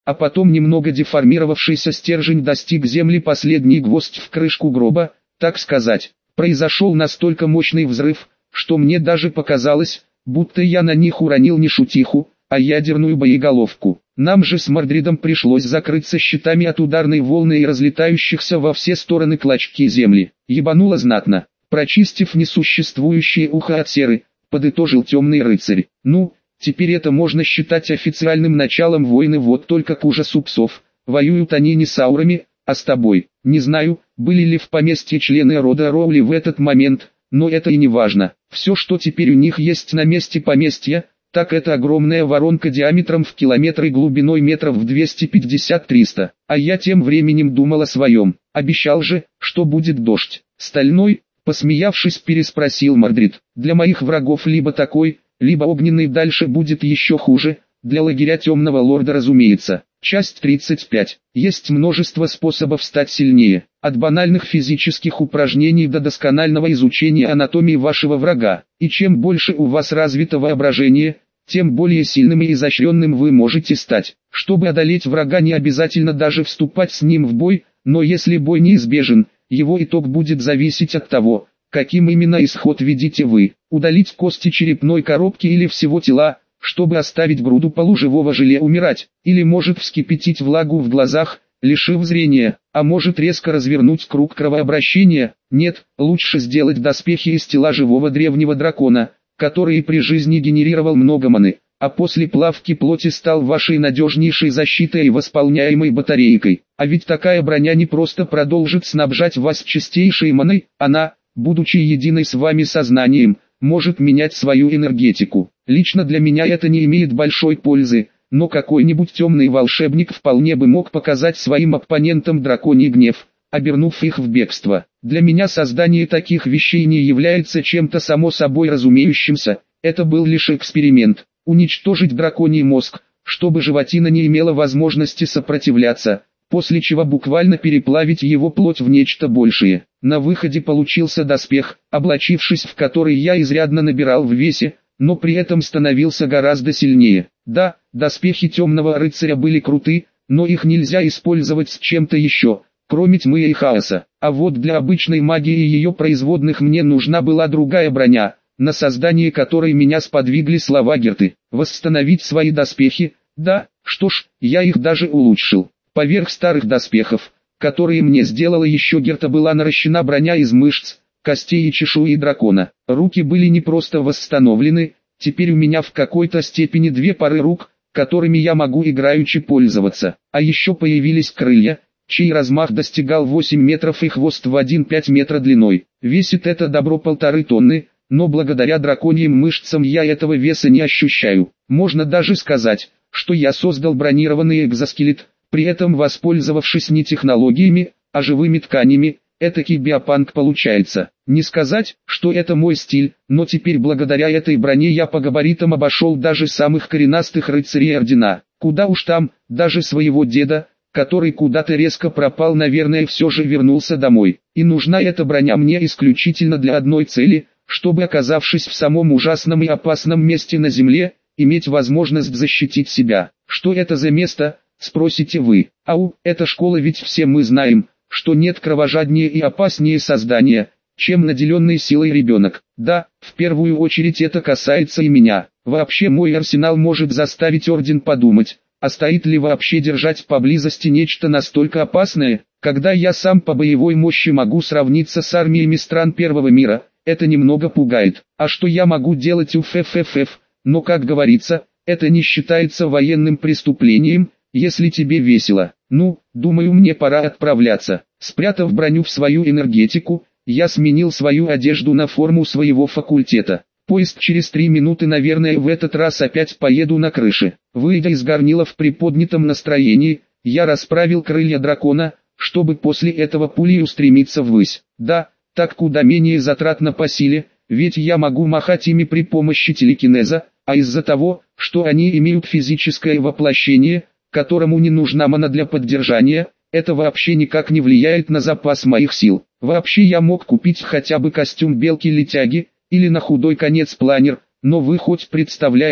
а потом немного деформировавшийся стержень достиг земли, последний гвоздь в крышку гроба, так сказать. Произошел настолько мощный взрыв, что мне даже показалось, будто я на них уронил не шутиху, а ядерную боеголовку. Нам же с Мордридом пришлось закрыться щитами от ударной волны и разлетающихся во все стороны клочки земли. Ебануло знатно. Прочистив несуществующее ухо от серы, подытожил темный рыцарь. Ну, теперь это можно считать официальным началом войны, вот только к ужасу псов. Воюют они не с аурами, а с тобой. Не знаю, были ли в поместье члены рода Роули в этот момент, но это и не важно. Все, что теперь у них есть на месте поместья, так это огромная воронка диаметром в километр и глубиной метров в 250-300. А я тем временем думал о своем. Обещал же, что будет дождь. Стальной, посмеявшись, переспросил Мордрид. Для моих врагов либо такой, либо огненный, дальше будет еще хуже. Для лагеря темного лорда, разумеется. Часть 35. Есть множество способов стать сильнее. От банальных физических упражнений до досконального изучения анатомии вашего врага. И чем больше у вас развито воображение, тем более сильным и изощренным вы можете стать. Чтобы одолеть врага, не обязательно даже вступать с ним в бой, но если бой неизбежен, его итог будет зависеть от того, каким именно исход видите вы. Удалить кости черепной коробки или всего тела, чтобы оставить груду полуживого желе умирать, или может вскипятить влагу в глазах, лишив зрения, а может резко развернуть круг кровообращения. Нет, лучше сделать доспехи из тела живого древнего дракона, который при жизни генерировал много маны, а после плавки плоти стал вашей надежнейшей защитой и восполняемой батарейкой. А ведь такая броня не просто продолжит снабжать вас чистейшей маной, она, будучи единой с вами сознанием, может менять свою энергетику. Лично для меня это не имеет большой пользы, но какой-нибудь темный волшебник вполне бы мог показать своим оппонентам драконий гнев, обернув их в бегство. Для меня создание таких вещей не является чем-то само собой разумеющимся, это был лишь эксперимент. Уничтожить драконий мозг, чтобы животина не имела возможности сопротивляться, после чего буквально переплавить его плоть в нечто большее. На выходе получился доспех, облачившись в который я изрядно набирал в весе, но при этом становился гораздо сильнее. Да, доспехи темного рыцаря были круты, но их нельзя использовать с чем-то еще, кроме тьмы и хаоса. А вот для обычной магии и ее производных мне нужна была другая броня, на создание которой меня сподвигли слова Герты. Восстановить свои доспехи, да, что ж, я их даже улучшил. Поверх старых доспехов, которые мне сделала еще Герта, была наращена броня из мышц, костей и чешуи дракона. Руки были не просто восстановлены, теперь у меня в какой-то степени две пары рук, которыми я могу играючи пользоваться. А еще появились крылья, чей размах достигал 8 метров и хвост в 1,5 метра длиной. Весит это добро 1,5 тонны, но благодаря драконьим мышцам я этого веса не ощущаю. Можно даже сказать, что я создал бронированный экзоскелет, при этом воспользовавшись не технологиями, а живыми тканями. Этакий биопанк получается. Не сказать, что это мой стиль, но теперь благодаря этой броне я по габаритам обошел даже самых коренастых рыцарей ордена. Куда уж там, даже своего деда, который куда-то резко пропал, наверное, все же вернулся домой. И нужна эта броня мне исключительно для одной цели, чтобы, оказавшись в самом ужасном и опасном месте на земле, иметь возможность защитить себя. Что это за место, спросите вы? Ау, это школа, ведь все мы знаем, что нет кровожаднее и опаснее создания, чем наделенный силой ребенок. Да, в первую очередь это касается и меня. Вообще мой арсенал может заставить орден подумать, а стоит ли вообще держать поблизости нечто настолько опасное, когда я сам по боевой мощи могу сравниться с армиями стран первого мира. Это немного пугает. А что я могу делать у ФФФ? Но, как говорится, это не считается военным преступлением, если тебе весело. Ну, думаю, мне пора отправляться. Спрятав броню в свою энергетику, я сменил свою одежду на форму своего факультета. Поезд через 3 минуты, наверное, в этот раз опять поеду на крыше. Выйдя из горнила в приподнятом настроении, я расправил крылья дракона, чтобы после этого пулей устремиться ввысь. Да, так куда менее затратно по силе, ведь я могу махать ими при помощи телекинеза, а из-за того, что они имеют физическое воплощение, которому не нужна мана для поддержания, это вообще никак не влияет на запас моих сил. Вообще я мог купить хотя бы костюм белки-летяги, или на худой конец планер, но вы хоть представляете,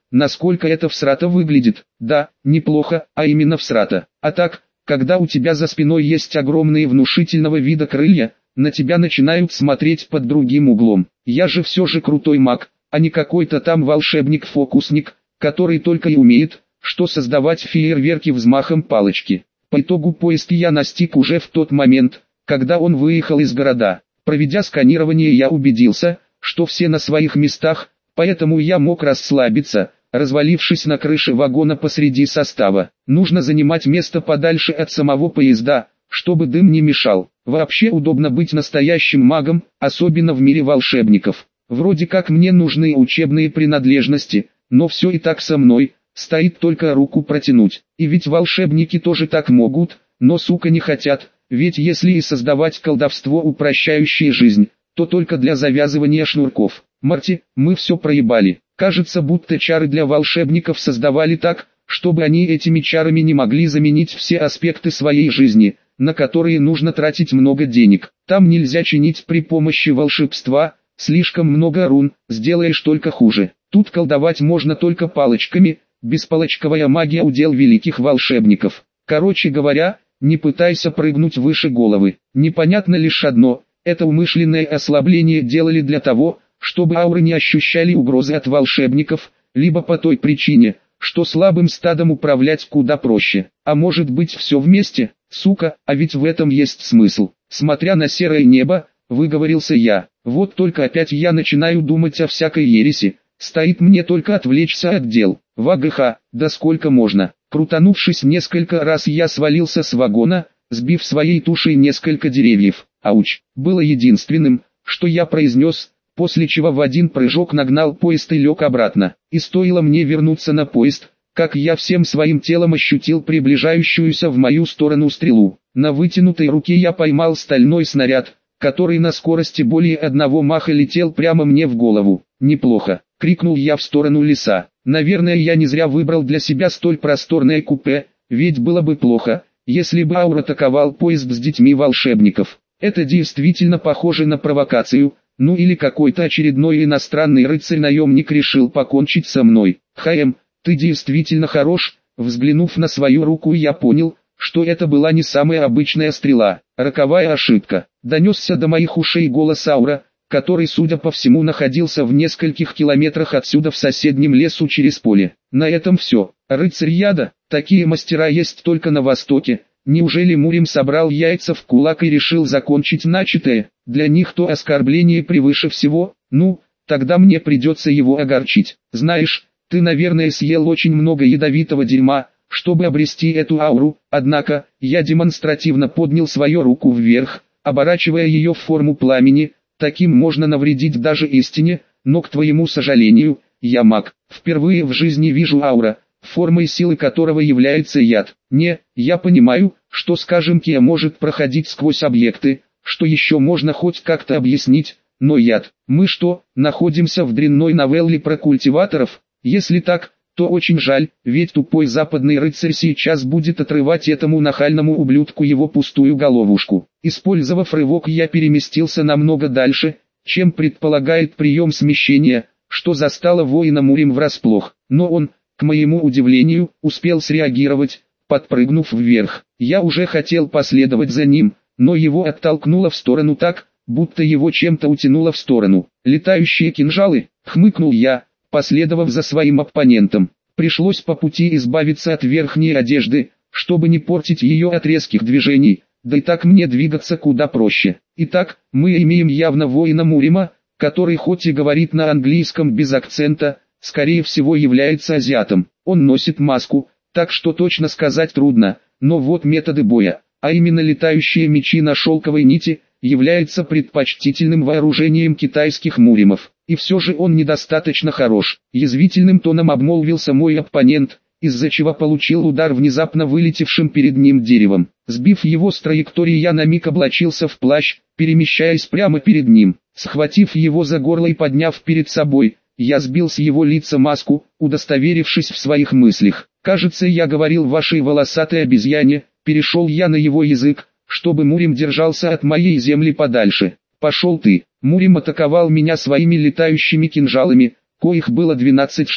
насколько это всрато выглядит. Да, неплохо, а именно всрато. А так, когда у тебя за спиной есть огромные внушительного вида крылья, на тебя начинают смотреть под другим углом. Я же все же крутой маг, а не какой-то там волшебник-фокусник, который только и умеет, что создавать фейерверки взмахом палочки. По итогу поиски я настиг уже в тот момент, когда он выехал из города. Проведя сканирование, я убедился, что все на своих местах, поэтому я мог расслабиться, развалившись на крыше вагона посреди состава. Нужно занимать место подальше от самого поезда, чтобы дым не мешал. Вообще удобно быть настоящим магом, особенно в мире волшебников. Вроде как мне нужны учебные принадлежности, но все и так со мной, стоит только руку протянуть. И ведь волшебники тоже так могут, но сука не хотят, ведь если и создавать колдовство, упрощающее жизнь, то только для завязывания шнурков. Марти, мы все проебали. Кажется, будто чары для волшебников создавали так, чтобы они этими чарами не могли заменить все аспекты своей жизни, на которые нужно тратить много денег. Там нельзя чинить при помощи волшебства, слишком много рун, сделаешь только хуже. Тут колдовать можно только палочками, беспалочковая магия удел великих волшебников. Короче говоря, не пытайся прыгнуть выше головы. Непонятно лишь одно, это умышленное ослабление делали для того, чтобы ауры не ощущали угрозы от волшебников, либо по той причине, что слабым стадом управлять куда проще. А может быть все вместе, сука, а ведь в этом есть смысл. Смотря на серое небо, выговорился я. Вот только опять я начинаю думать о всякой ереси, стоит мне только отвлечься от дел. ВГХ, да сколько можно. Крутанувшись несколько раз, я свалился с вагона, сбив своей тушей несколько деревьев. Ауч, было единственным, что я произнес, после чего в один прыжок нагнал поезд и лег обратно. И стоило мне вернуться на поезд, как я всем своим телом ощутил приближающуюся в мою сторону стрелу. На вытянутой руке я поймал стальной снаряд, который на скорости более одного маха летел прямо мне в голову. «Неплохо!» — крикнул я в сторону леса. Наверное, я не зря выбрал для себя столь просторное купе, ведь было бы плохо, если бы Аур атаковал поезд с детьми волшебников. Это действительно похоже на провокацию, ну или какой-то очередной иностранный рыцарь-наемник решил покончить со мной. «Хаем, ты действительно хорош!» Взглянув на свою руку, я понял, что это была не самая обычная стрела. Роковая ошибка. Донесся до моих ушей голос Аура, который, судя по всему, находился в нескольких километрах отсюда в соседнем лесу через поле. На этом все. Рыцарь яда, такие мастера есть только на Востоке. Неужели Мурим собрал яйца в кулак и решил закончить начатое? Для них то оскорбление превыше всего. Ну, тогда мне придется его огорчить. Знаешь, ты, наверное, съел очень много ядовитого дерьма, чтобы обрести эту ауру. Однако, я демонстративно поднял свою руку вверх, оборачивая ее в форму пламени. Таким можно навредить даже истине, но, к твоему сожалению, я маг. Впервые в жизни вижу аура, формой силы которого является яд. Не, я понимаю, что, скажем, Кия может проходить сквозь объекты, что еще можно хоть как-то объяснить, но яд. Мы что, находимся в дрянной новелле про культиваторов? Если так, то очень жаль, ведь тупой западный рыцарь сейчас будет отрывать этому нахальному ублюдку его пустую головушку. Использовав рывок, я переместился намного дальше, чем предполагает прием смещения, что застало воина Мурим врасплох. Но он, к моему удивлению, успел среагировать, подпрыгнув вверх. Я уже хотел последовать за ним, но его оттолкнуло в сторону так, будто его чем-то утянуло в сторону. «Летающие кинжалы», — хмыкнул я, последовав за своим оппонентом. Пришлось по пути избавиться от верхней одежды, чтобы не портить ее от резких движений, да и так мне двигаться куда проще. Итак, мы имеем явно воина Мурима, который хоть и говорит на английском без акцента, скорее всего является азиатом. Он носит маску, так что точно сказать трудно, но вот методы боя, а именно летающие мечи на шелковой нити, является предпочтительным вооружением китайских муримов. И все же он недостаточно хорош. Язвительным тоном обмолвился мой оппонент, из-за чего получил удар внезапно вылетевшим перед ним деревом. Сбив его с траектории, я на миг облачился в плащ, перемещаясь прямо перед ним. Схватив его за горло и подняв перед собой, я сбил с его лица маску, удостоверившись в своих мыслях. «Кажется, я говорил вашей волосатой обезьяне», перешел я на его язык, чтобы Мурим держался от моей земли подальше. «Пошел ты!» Мурим атаковал меня своими летающими кинжалами, коих было 12 штук.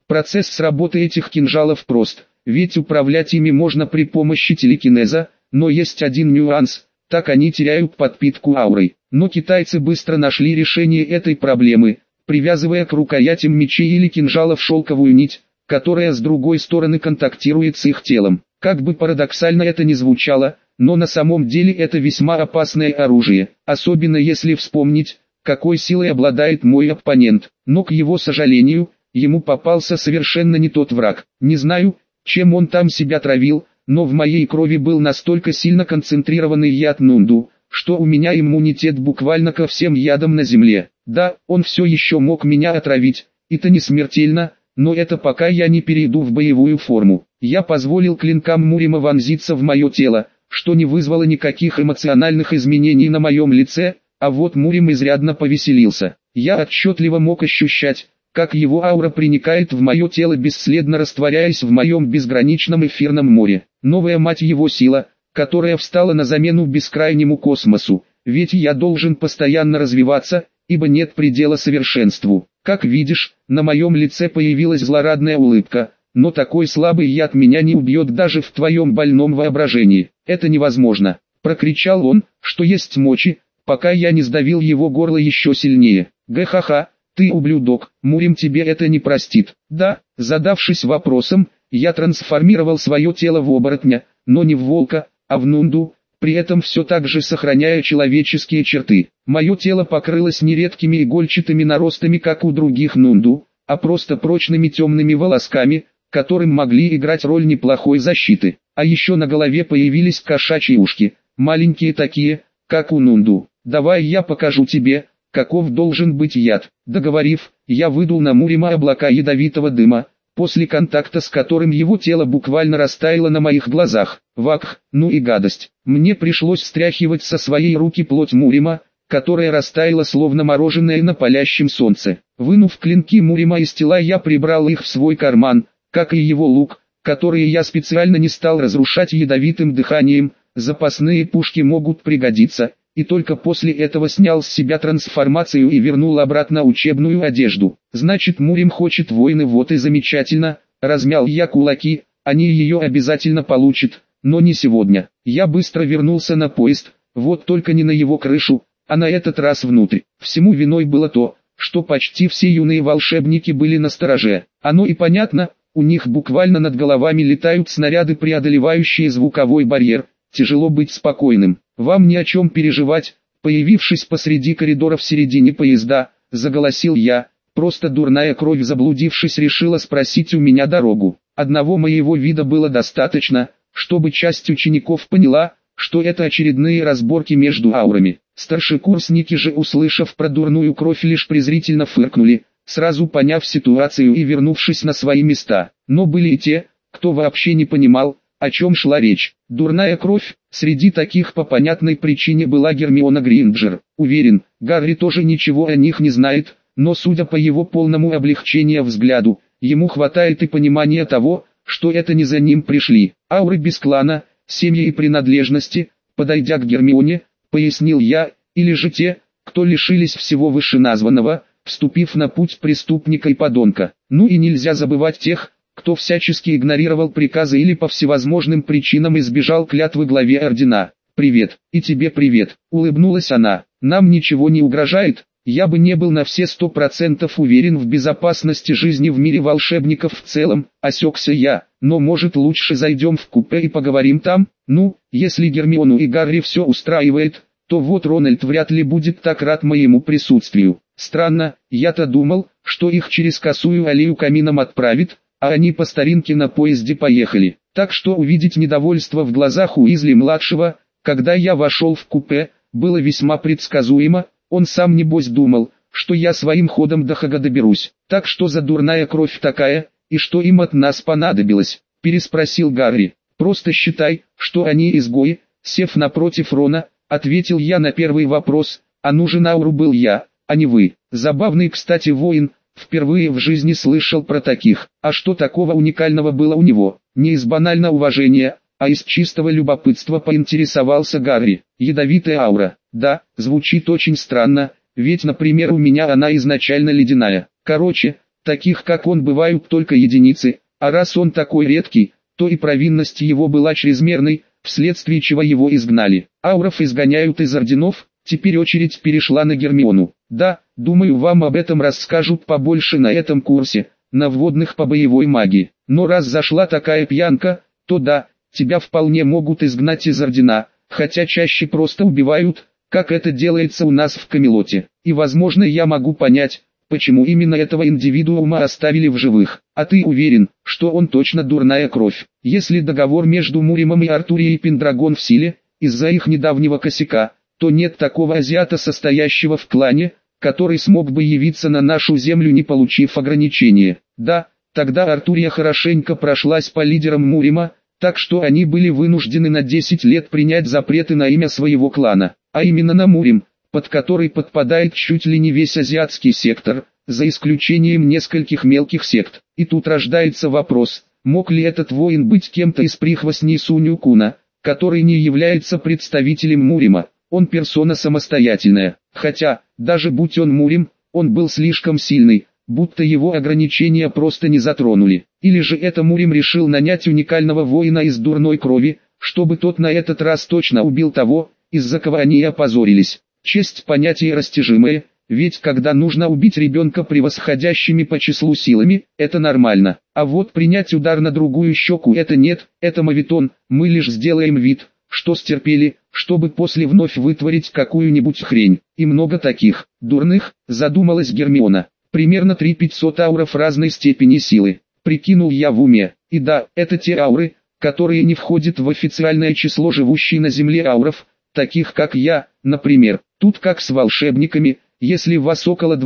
Процесс работы этих кинжалов прост, ведь управлять ими можно при помощи телекинеза, но есть один нюанс, так они теряют подпитку аурой. Но китайцы быстро нашли решение этой проблемы, привязывая к рукоятям мечей или кинжалов шелковую нить, которая с другой стороны контактирует с их телом. Как бы парадоксально это ни звучало, но на самом деле это весьма опасное оружие, особенно если вспомнить, какой силой обладает мой оппонент. Но к его сожалению, ему попался совершенно не тот враг. Не знаю, чем он там себя травил, но в моей крови был настолько сильно концентрированный яд Нунду, что у меня иммунитет буквально ко всем ядам на земле. Да, он все еще мог меня отравить, это не смертельно, но это пока я не перейду в боевую форму. Я позволил клинкам Мурима вонзиться в мое тело, что не вызвало никаких эмоциональных изменений на моем лице, а вот Мурим изрядно повеселился. Я отчетливо мог ощущать, как его аура проникает в мое тело, бесследно растворяясь в моем безграничном эфирном море. Новая мать его сила, которая встала на замену бескрайнему космосу, ведь я должен постоянно развиваться, ибо нет предела совершенству. Как видишь, на моем лице появилась злорадная улыбка, но такой слабый яд меня не убьет даже в твоем больном воображении. Это невозможно, прокричал он, что есть мочи, пока я не сдавил его горло еще сильнее. Га-ха-ха, ты ублюдок, Мурим тебе это не простит. Да, задавшись вопросом, я трансформировал свое тело в оборотня, но не в волка, а в Нунду, при этом все так же сохраняя человеческие черты. Мое тело покрылось не редкими игольчатыми наростами, как у других Нунду, а просто прочными темными волосками, которым могли играть роль неплохой защиты. А еще на голове появились кошачьи ушки, маленькие такие, как у Нунду. Давай я покажу тебе, каков должен быть яд. Договорив, я выдул на Мурима облака ядовитого дыма, после контакта с которым его тело буквально растаяло на моих глазах. Вакх, ну и гадость. Мне пришлось стряхивать со своей руки плоть Мурима, которая растаяла словно мороженое на палящем солнце. Вынув клинки Мурима из тела, я прибрал их в свой карман, как и его лук, который я специально не стал разрушать ядовитым дыханием. Запасные пушки могут пригодиться, и только после этого снял с себя трансформацию и вернул обратно учебную одежду. Значит, Мурим хочет войны, вот и замечательно. Размял я кулаки, они ее обязательно получат, но не сегодня. Я быстро вернулся на поезд, вот только не на его крышу, а на этот раз внутрь. Всему виной было то, что почти все юные волшебники были настороже. Оно и понятно, у них буквально над головами летают снаряды, преодолевающие звуковой барьер. Тяжело быть спокойным. Вам ни о чем переживать. Появившись посреди коридора в середине поезда, заголосил я. Просто дурная кровь, заблудившись, решила спросить у меня дорогу. Одного моего вида было достаточно, чтобы часть учеников поняла, что это очередные разборки между аурами. Старшекурсники же, услышав про дурную кровь, лишь презрительно фыркнули, сразу поняв ситуацию и вернувшись на свои места. Но были и те, кто вообще не понимал, о чем шла речь. Дурная кровь, среди таких по понятной причине была Гермиона Грейнджер. Уверен, Гарри тоже ничего о них не знает, но судя по его полному облегчению взгляду, ему хватает и понимания того, что это не за ним пришли. Ауры без клана, семьи и принадлежности, подойдя к Гермионе, пояснил я, или же те, кто лишились всего вышеназванного, вступив на путь преступника и подонка. Ну и нельзя забывать тех, кто всячески игнорировал приказы или по всевозможным причинам избежал клятвы главе ордена. «Привет, и тебе привет», — улыбнулась она. «Нам ничего не угрожает, я бы не был на все 100% уверен в безопасности жизни в мире волшебников в целом», — осекся я. «Но может лучше зайдем в купе и поговорим там? Ну, если Гермиону и Гарри все устраивает, то вот Рональд вряд ли будет так рад моему присутствию. Странно, я-то думал, что их через косую аллею камином отправит, а они по старинке на поезде поехали». Так что увидеть недовольство в глазах Уизли-младшего, когда я вошел в купе, было весьма предсказуемо. Он сам небось думал, что я своим ходом до Хага доберусь. «Так что за дурная кровь такая, и что им от нас понадобилось?» — переспросил Гарри. «Просто считай, что они изгои», — сев напротив Рона, ответил я на первый вопрос. «А нужен ауру был я, а не вы». Забавный, кстати, воин. Впервые в жизни слышал про таких. А что такого уникального было у него? Не из банального уважения, а из чистого любопытства поинтересовался Гарри. Ядовитая аура. Да, звучит очень странно, ведь, например, у меня она изначально ледяная. Короче, таких как он бывают только единицы, а раз он такой редкий, то и провинность его была чрезмерной, вследствие чего его изгнали. Ауров изгоняют из орденов, теперь очередь перешла на Гермиону. Да, думаю, вам об этом расскажут побольше на этом курсе, на вводных по боевой магии. Но раз зашла такая пьянка, то да, тебя вполне могут изгнать из ордена, хотя чаще просто убивают, как это делается у нас в Камелоте. И возможно я могу понять, почему именно этого индивидуума оставили в живых. А ты уверен, что он точно дурная кровь? Если договор между Муримом и Артурией Пендрагон в силе, из-за их недавнего косяка, то нет такого азиата, состоящего в клане, который смог бы явиться на нашу землю, не получив ограничения. Да, тогда Артурия хорошенько прошлась по лидерам Мурима, так что они были вынуждены на 10 лет принять запреты на имя своего клана, а именно на Мурим, под который подпадает чуть ли не весь азиатский сектор, за исключением нескольких мелких сект. И тут рождается вопрос, мог ли этот воин быть кем-то из прихвостней Сунь-Куна, который не является представителем Мурима, он персона самостоятельная, хотя, даже будь он Мурим, он был слишком сильный, будто его ограничения просто не затронули. Или же это Мурим решил нанять уникального воина из дурной крови, чтобы тот на этот раз точно убил того, из-за кого они опозорились. Честь понятие растяжимое, ведь когда нужно убить ребенка превосходящими по числу силами, это нормально. А вот принять удар на другую щеку это нет, это моветон, мы лишь сделаем вид, что стерпели, чтобы после вновь вытворить какую-нибудь хрень. И много таких, дурных, задумалась Гермиона. Примерно 300-500 ауров разной степени силы. Прикинул я в уме. И да, это те ауры, которые не входят в официальное число живущих на Земле ауров, таких как я, например. Тут как с волшебниками, если вас около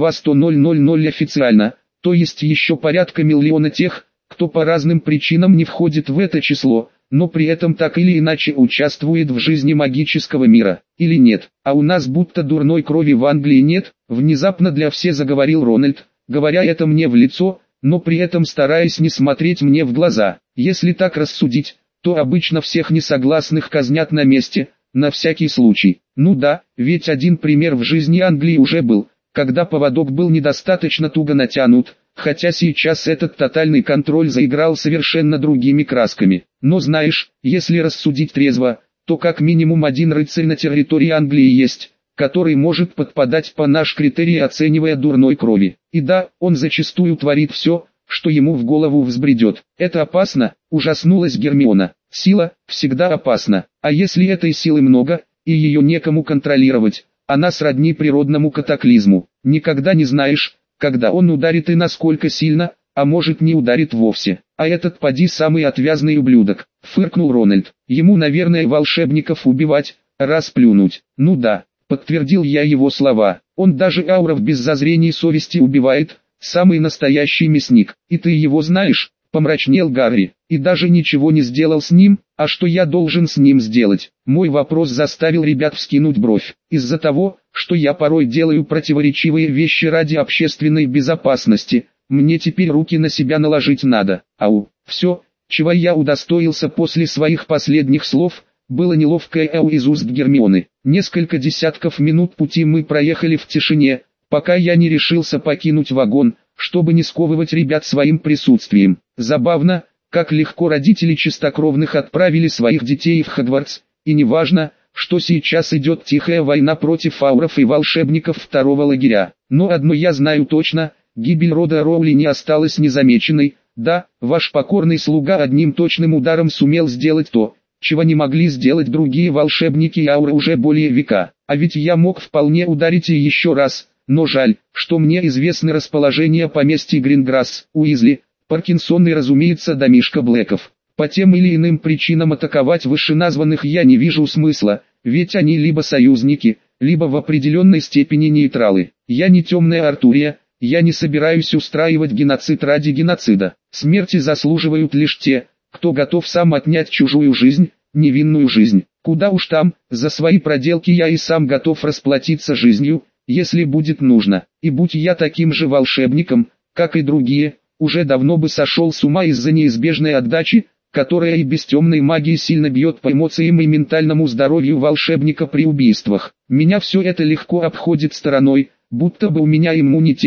200 официально, то есть еще порядка миллиона тех, кто по разным причинам не входит в это число, но при этом так или иначе участвует в жизни магического мира, или нет. А у нас будто дурной крови в Англии нет, внезапно для всех заговорил Рональд, говоря это мне в лицо, но при этом стараясь не смотреть мне в глаза. Если так рассудить, то обычно всех несогласных казнят на месте, на всякий случай. Ну да, ведь один пример в жизни Англии уже был, когда поводок был недостаточно туго натянут, хотя сейчас этот тотальный контроль заиграл совершенно другими красками. Но знаешь, если рассудить трезво, то как минимум один рыцарь на территории Англии есть, который может подпадать по наш критерий, оценивая дурной крови. И да, он зачастую творит все, что ему в голову взбредет. Это опасно, ужаснулась Гермиона. Сила всегда опасна, а если этой силы много, и ее некому контролировать, она сродни природному катаклизму. Никогда не знаешь, когда он ударит и насколько сильно, а может не ударит вовсе. А этот поди самый отвязный ублюдок, фыркнул Рональд. Ему, наверное, волшебников убивать, раз плюнуть. Ну да, подтвердил я его слова. Он даже ауров без зазрений совести убивает, самый настоящий мясник. И ты его знаешь? Помрачнел Гарри, и даже ничего не сделал с ним, а что я должен с ним сделать? Мой вопрос заставил ребят вскинуть бровь. Из-за того, что я порой делаю противоречивые вещи ради общественной безопасности, мне теперь руки на себя наложить надо. Ау, все, чего я удостоился после своих последних слов, было неловкое ау из уст Гермионы. Несколько десятков минут пути мы проехали в тишине, пока я не решился покинуть вагон, чтобы не сковывать ребят своим присутствием. Забавно, как легко родители чистокровных отправили своих детей в Хогвартс, и неважно, что сейчас идет тихая война против ауров и волшебников второго лагеря. Но одно я знаю точно, гибель рода Роули не осталась незамеченной. Да, ваш покорный слуга одним точным ударом сумел сделать то, чего не могли сделать другие волшебники и ауры уже более века. А ведь я мог вполне ударить и еще раз. Но жаль, что мне известны расположения поместья Гринграсс, Уизли, Паркинсон и, разумеется, домишка Блэков. По тем или иным причинам атаковать вышеназванных я не вижу смысла, ведь они либо союзники, либо в определенной степени нейтралы. Я не темная Артурия, я не собираюсь устраивать геноцид ради геноцида. Смерти заслуживают лишь те, кто готов сам отнять чужую жизнь, невинную жизнь. Куда уж там, за свои проделки я и сам готов расплатиться жизнью, если будет нужно. И будь я таким же волшебником, как и другие, уже давно бы сошел с ума из-за неизбежной отдачи, которая и без темной магии сильно бьет по эмоциям и ментальному здоровью волшебника при убийствах. Меня все это легко обходит стороной, будто бы у меня иммунитет,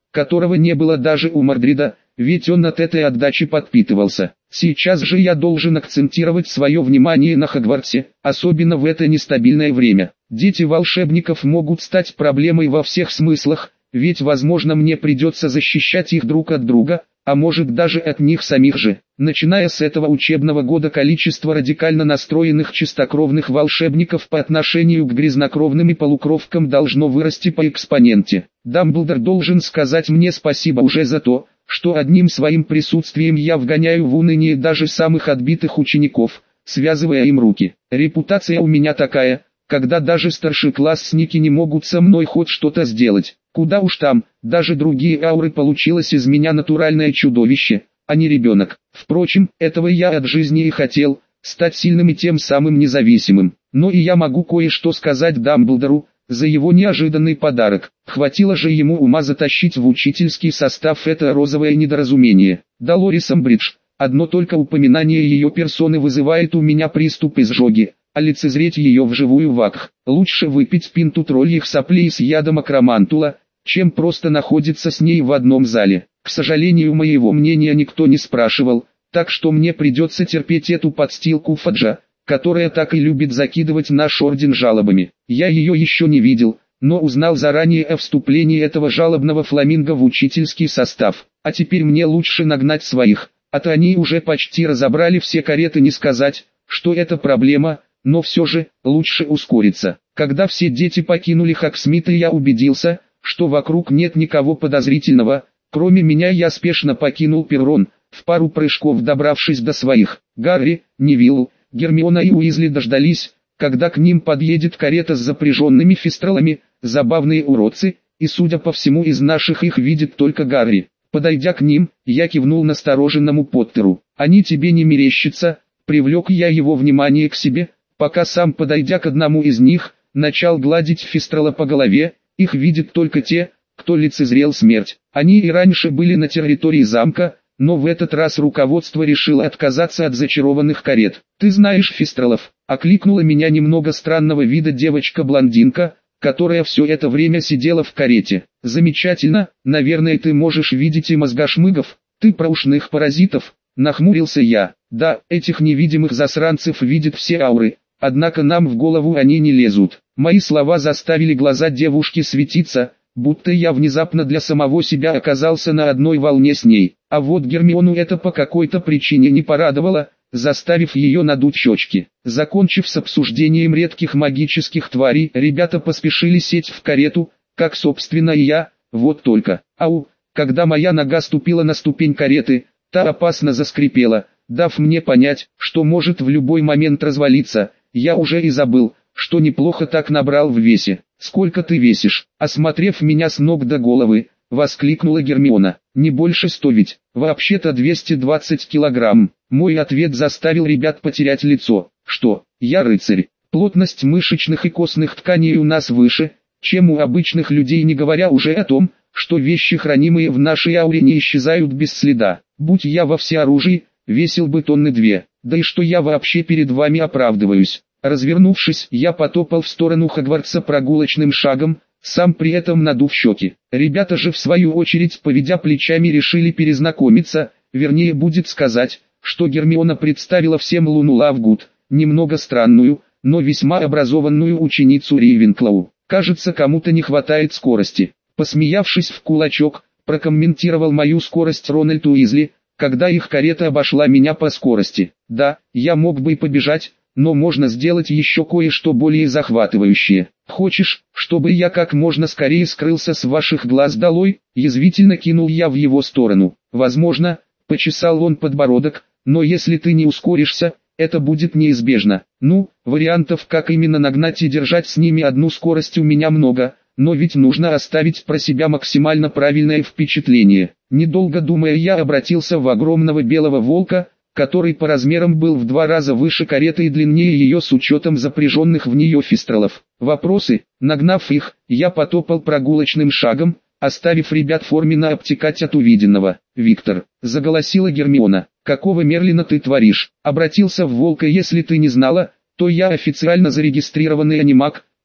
которого не было даже у Мордрида, ведь он от этой отдачи подпитывался. Сейчас же я должен акцентировать свое внимание на Хогвартсе, особенно в это нестабильное время. Дети волшебников могут стать проблемой во всех смыслах, ведь возможно мне придется защищать их друг от друга, а может даже от них самих же. Начиная с этого учебного года количество радикально настроенных чистокровных волшебников по отношению к грязнокровным и полукровкам должно вырасти по экспоненте. Дамблдор должен сказать мне спасибо уже за то, что одним своим присутствием я вгоняю в уныние даже самых отбитых учеников, связывая им руки. Репутация у меня такая, когда даже старшеклассники не могут со мной хоть что-то сделать. Куда уж там, даже другие ауры, получилось из меня натуральное чудовище, а не ребенок. Впрочем, этого я от жизни и хотел, стать сильным и тем самым независимым. Но и я могу кое-что сказать Дамблдору, за его неожиданный подарок. Хватило же ему ума затащить в учительский состав это розовое недоразумение. Долорес Амбридж, одно только упоминание ее персоны вызывает у меня приступ изжоги, а лицезреть ее вживую вакх. Лучше выпить пинту тролльих соплей с ядом акромантула, чем просто находиться с ней в одном зале. К сожалению, моего мнения никто не спрашивал, так что мне придется терпеть эту подстилку Фаджа, которая так и любит закидывать наш орден жалобами. Я ее еще не видел, но узнал заранее о вступлении этого жалобного фламинго в учительский состав. А теперь мне лучше нагнать своих, а то они уже почти разобрали все кареты. Не сказать, что это проблема, но все же, лучше ускориться. Когда все дети покинули Хогсмит и я убедился, что вокруг нет никого подозрительного, кроме меня, я спешно покинул перрон, в пару прыжков добравшись до своих. Гарри, Невилл, Гермиона и Уизли дождались, когда к ним подъедет карета с запряженными фистралами, забавные уродцы, и судя по всему из наших их видит только Гарри. Подойдя к ним, я кивнул настороженному Поттеру. «Они тебе не мерещатся?» Привлек я его внимание к себе, пока сам, подойдя к одному из них, начал гладить фистрала по голове. Их видят только те, кто лицезрел смерть. Они и раньше были на территории замка, но в этот раз руководство решило отказаться от зачарованных карет. «Ты знаешь фистралов?» — окликнула меня немного странного вида девочка-блондинка, которая все это время сидела в карете. «Замечательно, наверное ты можешь видеть и мозгошмыгов, ты про ушных паразитов», — нахмурился я. «Да, этих невидимых засранцев видят все ауры, однако нам в голову они не лезут». Мои слова заставили глаза девушки светиться, будто я внезапно для самого себя оказался на одной волне с ней. А вот Гермиону это по какой-то причине не порадовало, заставив ее надуть щечки. Закончив с обсуждением редких магических тварей, ребята поспешили сесть в карету, как собственно и я. Вот только, когда моя нога ступила на ступень кареты, та опасно заскрипела, дав мне понять, что может в любой момент развалиться. Я уже и забыл, что неплохо так набрал в весе. «Сколько ты весишь?» Осмотрев меня с ног до головы, воскликнула Гермиона. «Не больше 100 ведь, вообще-то 220 килограмм». Мой ответ заставил ребят потерять лицо. «Что, я рыцарь? Плотность мышечных и костных тканей у нас выше, чем у обычных людей, не говоря уже о том, что вещи, хранимые в нашей ауре, не исчезают без следа. Будь я во всеоружии, весил бы тонны 2, да и что я вообще перед вами оправдываюсь». Развернувшись, я потопал в сторону Хогвартса прогулочным шагом, сам при этом надув щеки. Ребята же в свою очередь, поведя плечами, решили перезнакомиться, вернее будет сказать, что Гермиона представила всем Луну Лавгуд, немного странную, но весьма образованную ученицу Рейвенклоу. «Кажется, кому-то не хватает скорости». Посмеявшись в кулачок, прокомментировал мою скорость Рональд Уизли, когда их карета обошла меня по скорости. «Да, я мог бы и побежать, но можно сделать еще кое-что более захватывающее. Хочешь, чтобы я как можно скорее скрылся с ваших глаз долой?» Язвительно кинул я в его сторону. «Возможно», — почесал он подбородок, «но если ты не ускоришься, это будет неизбежно. Ну, вариантов, как именно нагнать и держать с ними одну скорость, у меня много, но ведь нужно оставить про себя максимально правильное впечатление». Недолго думая, я обратился в огромного белого волка, который по размерам был в 2 раза выше кареты и длиннее ее с учетом запряженных в нее фистралов. «Вопросы?» Нагнав их, я потопал прогулочным шагом, оставив ребят форменно обтекать от увиденного. «Виктор», — заголосила Гермиона, — «какого Мерлина ты творишь?» Обратился в волка. «Если ты не знала, то я официально зарегистрированный анимаг,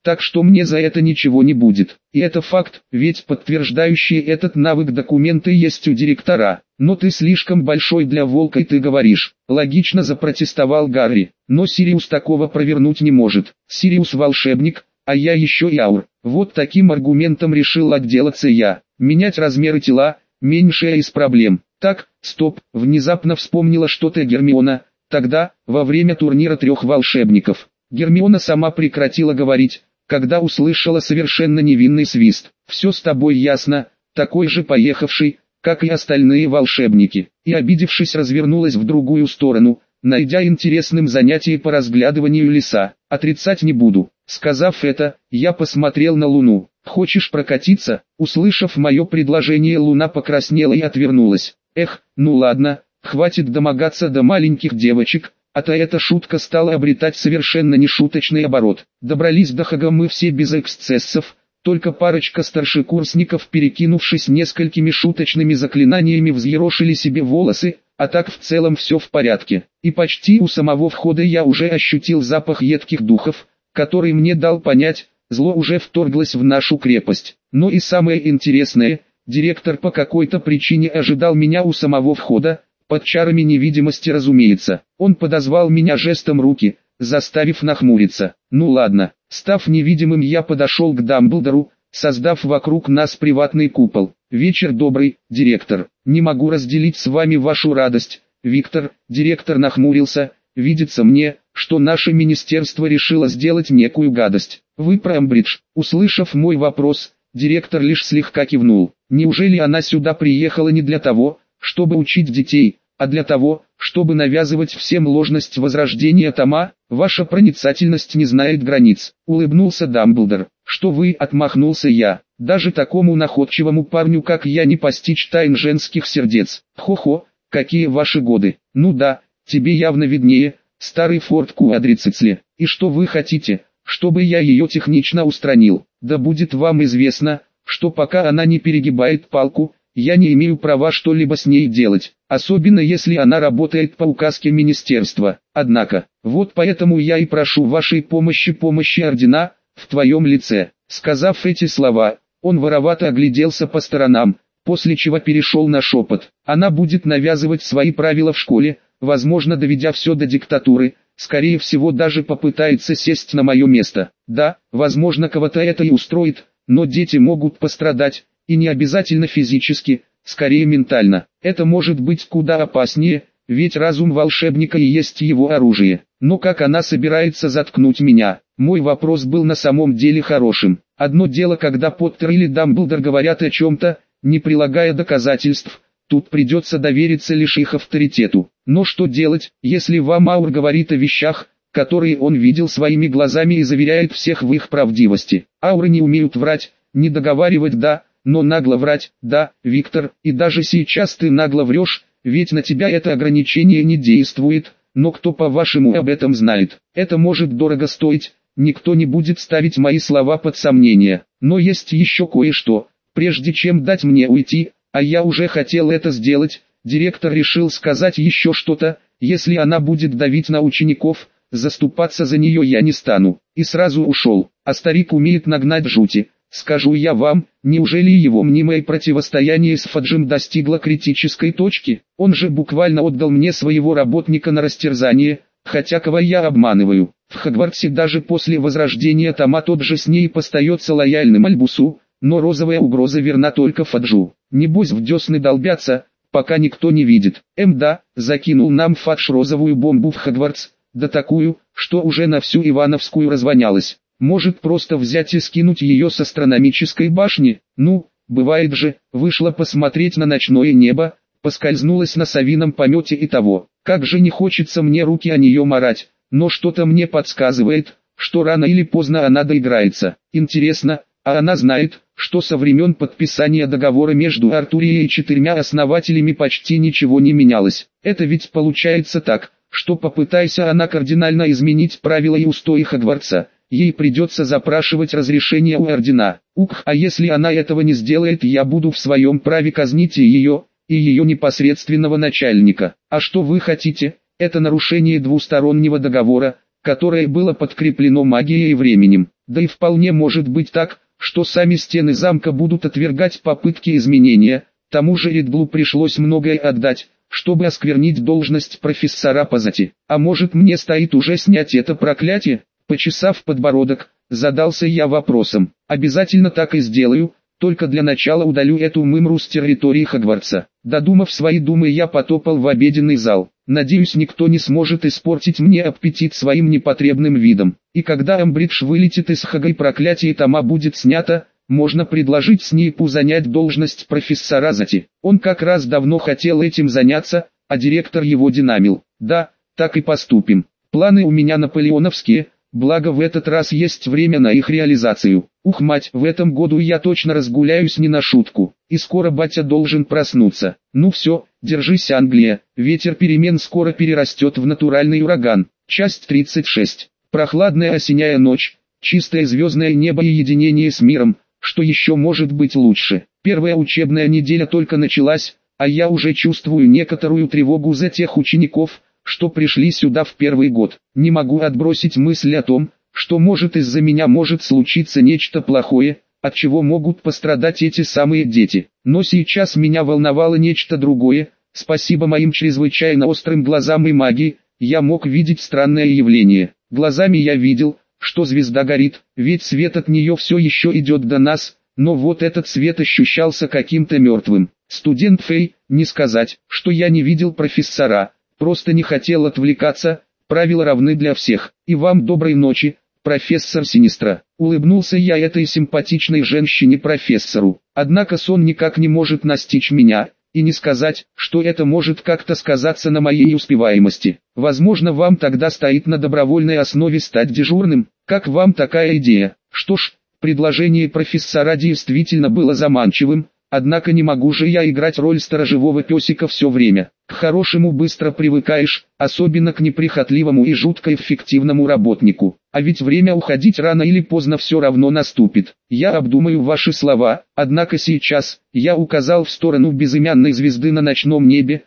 так что мне за это ничего не будет. И это факт, ведь подтверждающие этот навык документы есть у директора. Но ты слишком большой для волка, и ты говоришь. Логично запротестовал Гарри. Но Сириус такого провернуть не может. Сириус волшебник, а я еще и аур. Вот таким аргументом решил отделаться я. Менять размеры тела – меньшая из проблем. Так, стоп, внезапно вспомнила что-то Гермиона. Тогда, во время турнира 3 волшебников, Гермиона сама прекратила говорить, когда услышала совершенно невинный свист. «Все с тобой ясно, такой же поехавший, как и остальные волшебники», и обидевшись развернулась в другую сторону, найдя интересным занятие по разглядыванию леса. «Отрицать не буду». Сказав это, я посмотрел на Луну. «Хочешь прокатиться?» Услышав мое предложение, Луна покраснела и отвернулась. «Эх, ну ладно, хватит домогаться до маленьких девочек», а то эта шутка стала обретать совершенно нешуточный оборот. Добрались до Хага мы все без эксцессов, только парочка старшекурсников, перекинувшись несколькими шуточными заклинаниями, взъерошили себе волосы, а так в целом все в порядке. И почти у самого входа я уже ощутил запах едких духов, который мне дал понять, зло уже вторглось в нашу крепость. Но и самое интересное, директор по какой-то причине ожидал меня у самого входа, под чарами невидимости, разумеется. Он подозвал меня жестом руки, заставив нахмуриться. Ну ладно, став невидимым, я подошел к Дамблдору, создав вокруг нас приватный купол. «Вечер добрый, директор. Не могу разделить с вами вашу радость, Виктор». Директор нахмурился. «Видится мне, что наше министерство решило сделать некую гадость. Вы про Амбридж?» Услышав мой вопрос, директор лишь слегка кивнул. «Неужели она сюда приехала не для того, чтобы учить детей, а для того, чтобы навязывать всем ложность возрождения Тома? Ваша проницательность не знает границ», — улыбнулся Дамблдор. «Что вы?» — отмахнулся я. «Даже такому находчивому парню, как я, не постичь тайн женских сердец. Хо-хо, какие ваши годы. Ну да, тебе явно виднее, старый форт Куадрицицли. И что вы хотите, чтобы я ее технично устранил? Да будет вам известно, что пока она не перегибает палку, я не имею права что-либо с ней делать, особенно если она работает по указке министерства. Однако, вот поэтому я и прошу вашей помощи ордена, в твоем лице». Сказав эти слова, он воровато огляделся по сторонам, после чего перешел на шепот. «Она будет навязывать свои правила в школе, возможно, доведя все до диктатуры, скорее всего даже попытается сесть на мое место. Да, возможно, кого-то это и устроит, но дети могут пострадать, и не обязательно физически, скорее ментально. Это может быть куда опаснее, ведь разум волшебника и есть его оружие. Но как она собирается заткнуть меня?» Мой вопрос был на самом деле хорошим. Одно дело, когда Поттер или Дамблдор говорят о чем-то, не прилагая доказательств, тут придется довериться лишь их авторитету. Но что делать, если вам Аур говорит о вещах, которые он видел своими глазами и заверяет всех в их правдивости? Ауры не умеют врать, не договаривать, да, но нагло врать, да, Виктор, и даже сейчас ты нагло врешь, ведь на тебя это ограничение не действует, но кто, по-вашему, об этом знает? Это может дорого стоить, никто не будет ставить мои слова под сомнение. Но есть еще кое-что, прежде чем дать мне уйти, а я уже хотел это сделать, директор решил сказать еще что-то. «Если она будет давить на учеников, заступаться за нее я не стану», и сразу ушел. А старик умеет нагнать жути. Скажу я вам, неужели его мнимое противостояние с Фаджем достигло критической точки? Он же буквально отдал мне своего работника на растерзание, хотя кого я обманываю? В Хогвартсе даже после возрождения Тома тот же с ней остается лояльным Альбусу, но розовая угроза верна только Фаджу. Небось в десны долбятся, пока никто не видит. Да, закинул нам Фадж розовую бомбу в Хогвартс, да такую, что уже на всю Ивановскую развонялась. Может просто взять и скинуть ее с астрономической башни? Ну, бывает же, вышла посмотреть на ночное небо, поскользнулась на совином помете и того. Как же не хочется мне руки о нее марать, но что-то мне подсказывает, что рано или поздно она доиграется. Интересно, а она знает, что со времен подписания договора между Артурией и 4 основателями почти ничего не менялось. Это ведь получается так, что попытайся она кардинально изменить правила и устои Хогвартса, ей придется запрашивать разрешение у ордена. А если она этого не сделает, я буду в своем праве казнить и ее непосредственного начальника. А что вы хотите? Это нарушение двустороннего договора, которое было подкреплено магией и временем. Да и вполне может быть так, что сами стены замка будут отвергать попытки изменения. Тому же Редблу пришлось многое отдать, чтобы осквернить должность профессора Пазати. А может, мне стоит уже снять это проклятие? Почесав подбородок, задался я вопросом. Обязательно так и сделаю, только для начала удалю эту мымру с территории Хогвартса. Додумав свои думы, я потопал в обеденный зал. Надеюсь, никто не сможет испортить мне аппетит своим непотребным видом. И когда Эмбридж вылетит из Хога и проклятие Тома будет снято, можно предложить Снейпу занять должность профессора Зати. Он как раз давно хотел этим заняться, а директор его динамил. Да, так и поступим. Планы у меня наполеоновские, благо в этот раз есть время на их реализацию. Ух, мать, в этом году я точно разгуляюсь не на шутку. И скоро батя должен проснуться. Ну все, держись, Англия, ветер перемен скоро перерастет в натуральный ураган. Часть 36. Прохладная осенняя ночь, чистое звездное небо и единение с миром. Что еще может быть лучше? Первая учебная неделя только началась, а я уже чувствую некоторую тревогу за тех учеников, что пришли сюда в первый год. Не могу отбросить мысль о том, что может из-за меня может случиться нечто плохое, от чего могут пострадать эти самые дети. Но сейчас меня волновало нечто другое. Спасибо моим чрезвычайно острым глазам и магии, я мог видеть странное явление. Глазами я видел, что звезда горит, ведь свет от нее все еще идет до нас, но вот этот свет ощущался каким-то мертвым. Студент Фэй, не сказать, что я не видел профессора, просто не хотел отвлекаться, правила равны для всех. И вам доброй ночи, профессор Синистра. Улыбнулся я этой симпатичной женщине-профессору, однако сон никак не может настичь меня. И не сказать, что это может как-то сказаться на моей успеваемости. Возможно, вам тогда стоит на добровольной основе стать дежурным. Как вам такая идея? Что ж, предложение профессора действительно было заманчивым, однако не могу же я играть роль сторожевого песика все время. К хорошему быстро привыкаешь, особенно к неприхотливому и жутко эффективному работнику. А ведь время уходить рано или поздно все равно наступит. Я обдумаю ваши слова, однако сейчас, я указал в сторону безымянной звезды на ночном небе,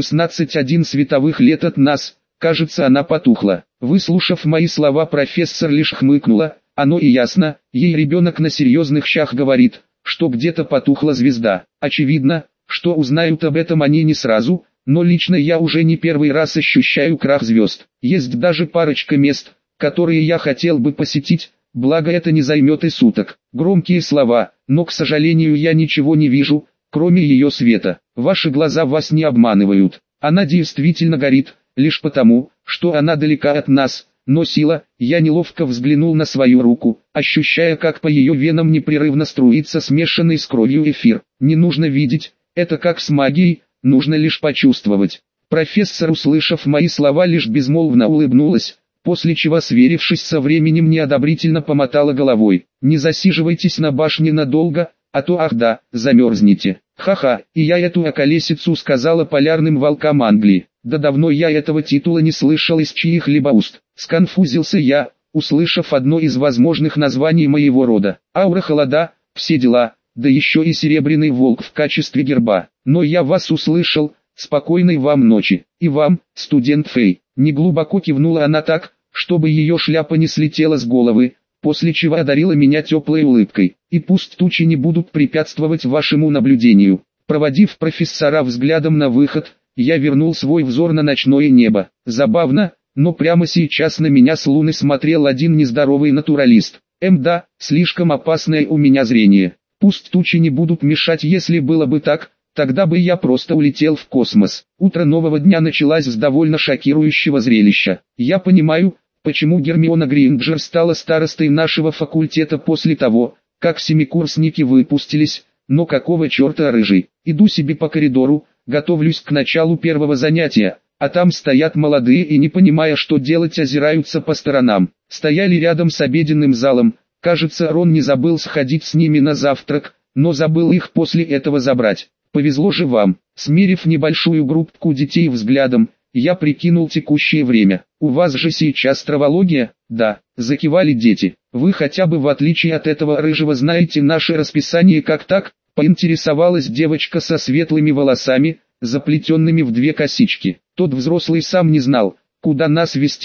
16,1 световых лет от нас, кажется, она потухла. Выслушав мои слова, профессор лишь хмыкнула. Оно и ясно, ей ребенок на серьезных щах говорит, что где-то потухла звезда. Очевидно, что узнают об этом они не сразу, но лично я уже не первый раз ощущаю крах звезд. Есть даже парочка мест, которые я хотел бы посетить, благо это не займет и суток. Громкие слова, но к сожалению я ничего не вижу, кроме ее света. Ваши глаза вас не обманывают. Она действительно горит, лишь потому, что она далека от нас. Но сила, я неловко взглянул на свою руку, ощущая, как по ее венам непрерывно струится смешанный с кровью эфир. Не нужно видеть, это как с магией, нужно лишь почувствовать. Профессор, услышав мои слова, лишь безмолвно улыбнулась, после чего, сверившись со временем, неодобрительно помотала головой. Не засиживайтесь на башне надолго, а то ах да, замерзнете. Ха-ха, и я эту околесицу сказала полярным волкам Англии. Да давно я этого титула не слышал из чьих-либо уст. Сконфузился я, услышав одно из возможных названий моего рода. Аура холода, все дела, да еще и серебряный волк в качестве герба. Но я вас услышал, спокойной вам ночи. И вам, студент Фэй. Неглубоко кивнула она так, чтобы ее шляпа не слетела с головы, после чего одарила меня теплой улыбкой. И пусть тучи не будут препятствовать вашему наблюдению. Проводив профессора взглядом на выход, я вернул свой взор на ночное небо. Забавно, но прямо сейчас на меня с луны смотрел один нездоровый натуралист. Да, слишком опасное у меня зрение. Пусть тучи не будут мешать, если было бы так, тогда бы я просто улетел в космос. Утро нового дня началось с довольно шокирующего зрелища. Я понимаю, почему Гермиона Грейнджер стала старостой нашего факультета после того, как семикурсники выпустились, но какого черта рыжий? Иду себе по коридору, готовлюсь к началу первого занятия, а там стоят молодые и, не понимая, что делать, озираются по сторонам. Стояли рядом с обеденным залом, кажется, Рон не забыл сходить с ними на завтрак, но забыл их после этого забрать. Повезло же вам. Смирив небольшую группку детей взглядом, я прикинул текущее время. У вас же сейчас травология? Да, закивали дети. Вы хотя бы в отличие от этого рыжего знаете наше расписание как так? Поинтересовалась девочка со светлыми волосами, заплетенными в две косички. Тот взрослый сам не знал, куда нас вести,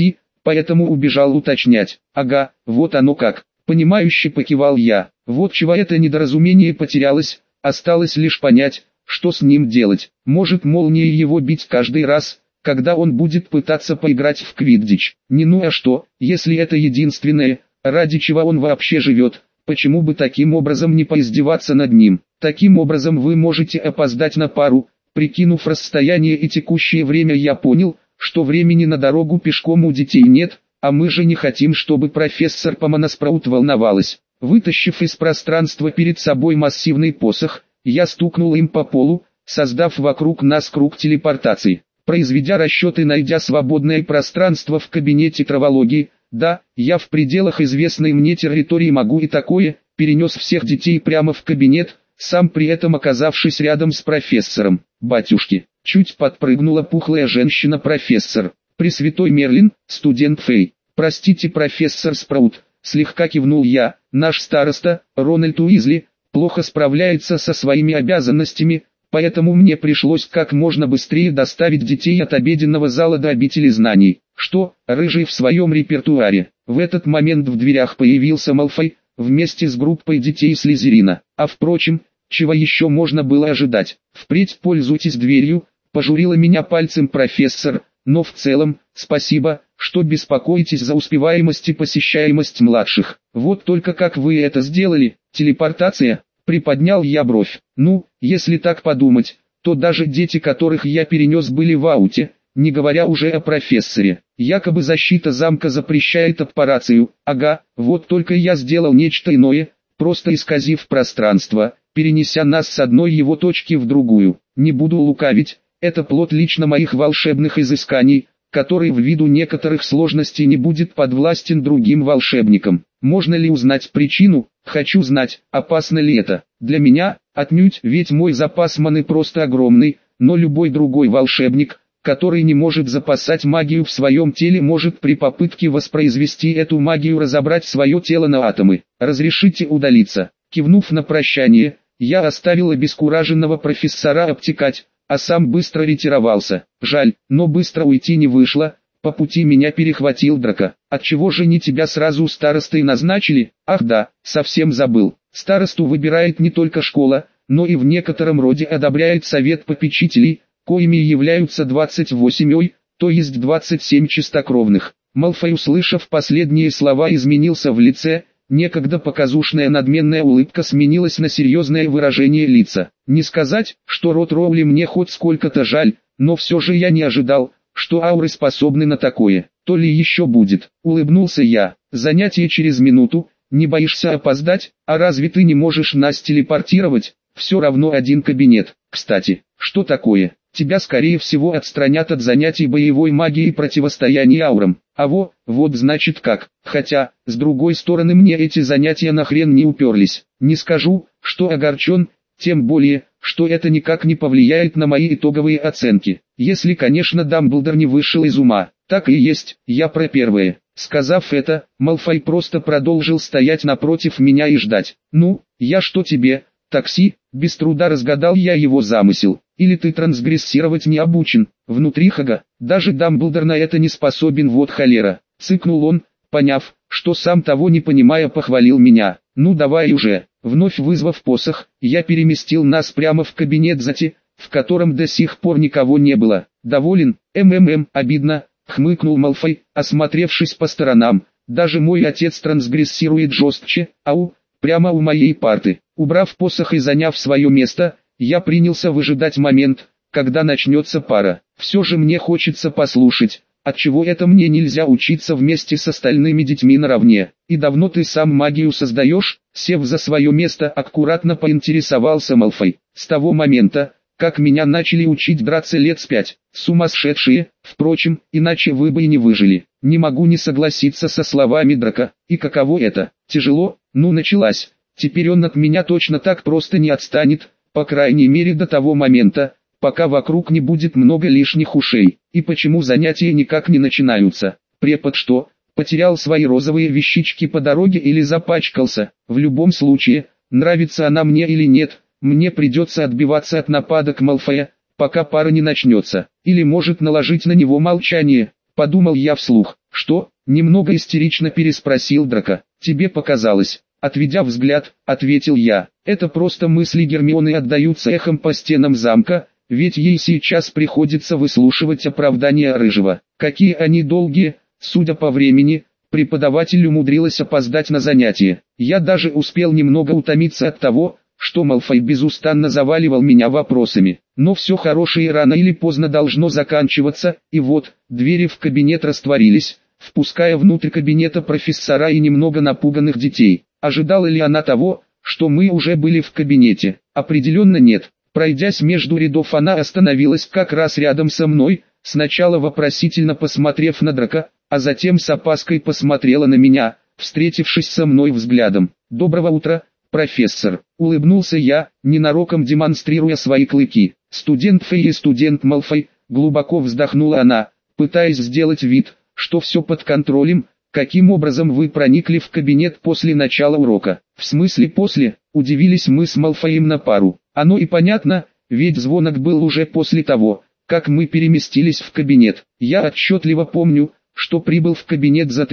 поэтому убежал уточнять. Ага, вот оно как. Понимающе покивал я. Вот чего это недоразумение потерялось, осталось лишь понять, что с ним делать. Может молнией его бить каждый раз, когда он будет пытаться поиграть в квиддич. Не ну а что, если это единственное, ради чего он вообще живет, почему бы таким образом не поиздеваться над ним. Таким образом вы можете опоздать на пару. Прикинув расстояние и текущее время, я понял, что времени на дорогу пешком у детей нет, а мы же не хотим, чтобы профессор Помоноспраут волновалась. Вытащив из пространства перед собой массивный посох, я стукнул им по полу, создав вокруг нас круг телепортации. Произведя расчеты, найдя свободное пространство в кабинете травологии, да, я в пределах известной мне территории могу и такое, перенес всех детей прямо в кабинет, сам при этом оказавшись рядом с профессором. Батюшки, чуть подпрыгнула пухлая женщина-профессор. Пресвятой Мерлин, студент Фэй. Простите, профессор Спраут, слегка кивнул я, наш староста, Рональд Уизли, плохо справляется со своими обязанностями, поэтому мне пришлось как можно быстрее доставить детей от обеденного зала до обители знаний. Что, рыжий в своем репертуаре? В этот момент в дверях появился Малфой, вместе с группой детей Слизерина. А впрочем, чего еще можно было ожидать? Впредь пользуйтесь дверью, пожурила меня пальцем профессор, но в целом, спасибо, что беспокоитесь за успеваемость и посещаемость младших. Вот только как вы это сделали, телепортация? Приподнял я бровь. Ну, если так подумать, то даже дети, которых я перенес, были в ауте, не говоря уже о профессоре. Якобы защита замка запрещает аппарацию. Ага, вот только я сделал нечто иное, просто исказив пространство, перенеся нас с одной его точки в другую. Не буду лукавить, это плод лично моих волшебных изысканий, который ввиду некоторых сложностей не будет подвластен другим волшебникам. Можно ли узнать причину? Хочу знать, опасно ли это. Для меня, отнюдь, ведь мой запас маны просто огромный, но любой другой волшебник, который не может запасать магию в своем теле, может при попытке воспроизвести эту магию разобрать свое тело на атомы. Разрешите удалиться. Кивнув на прощание, я оставил обескураженного профессора обтекать, а сам быстро ретировался. Жаль, но быстро уйти не вышло, по пути меня перехватил Драко. Отчего же не тебя сразу старостой назначили? Ах да, совсем забыл. Старосту выбирает не только школа, но и в некотором роде одобряет совет попечителей, коими являются 28, то есть 27 чистокровных. Малфой, услышав последние слова, изменился в лице. Некогда показушная надменная улыбка сменилась на серьезное выражение лица. Не сказать, что род Роули мне хоть сколько-то жаль, но все же я не ожидал, что ауры способны на такое. То ли еще будет. Улыбнулся я. Занятие через минуту. Не боишься опоздать? А разве ты не можешь нас телепортировать? Все равно один кабинет. Кстати, что такое? Тебя скорее всего отстранят от занятий боевой магией и противостояния аурам. А вот значит как. Хотя, с другой стороны, мне эти занятия нахрен не уперлись. Не скажу, что огорчен, тем более, что это никак не повлияет на мои итоговые оценки. Если, конечно, Дамблдор не вышел из ума. Так и есть, я про первое. Сказав это, Малфой просто продолжил стоять напротив меня и ждать. Ну, я что тебе, такси? Без труда разгадал я его замысел. Или ты трансгрессировать не обучен? Внутри Хага, даже Дамблдор на это не способен, вот холера. Цыкнул он, поняв, что сам того не понимая похвалил меня. Ну давай уже. Вновь вызвав посох, я переместил нас прямо в кабинет Зати, в котором до сих пор никого не было. Доволен? Обидно, хмыкнул Малфой, осмотревшись по сторонам. Даже мой отец трансгрессирует жестче, ау, прямо у моей парты. Убрав посох и заняв свое место, я принялся выжидать момент, когда начнется пара. Все же мне хочется послушать, отчего это мне нельзя учиться вместе с остальными детьми наравне. И давно ты сам магию создаешь? Сев за свое место, аккуратно поинтересовался Малфой. С того момента, как меня начали учить драться лет с 5. Сумасшедшие, впрочем, иначе вы бы и не выжили. Не могу не согласиться со словами Драко. И каково это? Тяжело? Ну началась. Теперь он от меня точно так просто не отстанет, по крайней мере до того момента, пока вокруг не будет много лишних ушей. И почему занятия никак не начинаются? Препод что, потерял свои розовые вещички по дороге или запачкался? В любом случае, нравится она мне или нет, мне придется отбиваться от нападок Малфоя, пока пара не начнется. Или может наложить на него молчание, подумал я вслух. Что, Немного истерично переспросил Драко. Тебе показалось. Отведя взгляд, ответил я. Это просто мысли Гермионы отдаются эхом по стенам замка, ведь ей сейчас приходится выслушивать оправдания Рыжего. Какие они долгие, судя по времени, преподаватель умудрилась опоздать на занятие. Я даже успел немного утомиться от того, что Малфой безустанно заваливал меня вопросами. Но все хорошее рано или поздно должно заканчиваться, и вот, двери в кабинет растворились, впуская внутрь кабинета профессора и немного напуганных детей. Ожидала ли она того, что мы уже были в кабинете? Определенно нет. Пройдясь между рядов, она остановилась как раз рядом со мной, сначала вопросительно посмотрев на Драко, а затем с опаской посмотрела на меня, встретившись со мной взглядом. «Доброго утра, профессор», — улыбнулся я, ненароком демонстрируя свои клыки. «Студент Фей и студент Малфой», — глубоко вздохнула она, пытаясь сделать вид, что все под контролем. «Каким образом вы проникли в кабинет после начала урока?» «В смысле после?» – удивились мы с Малфоем на пару. Оно и понятно, ведь звонок был уже после того, как мы переместились в кабинет. Я отчетливо помню, что прибыл в кабинет за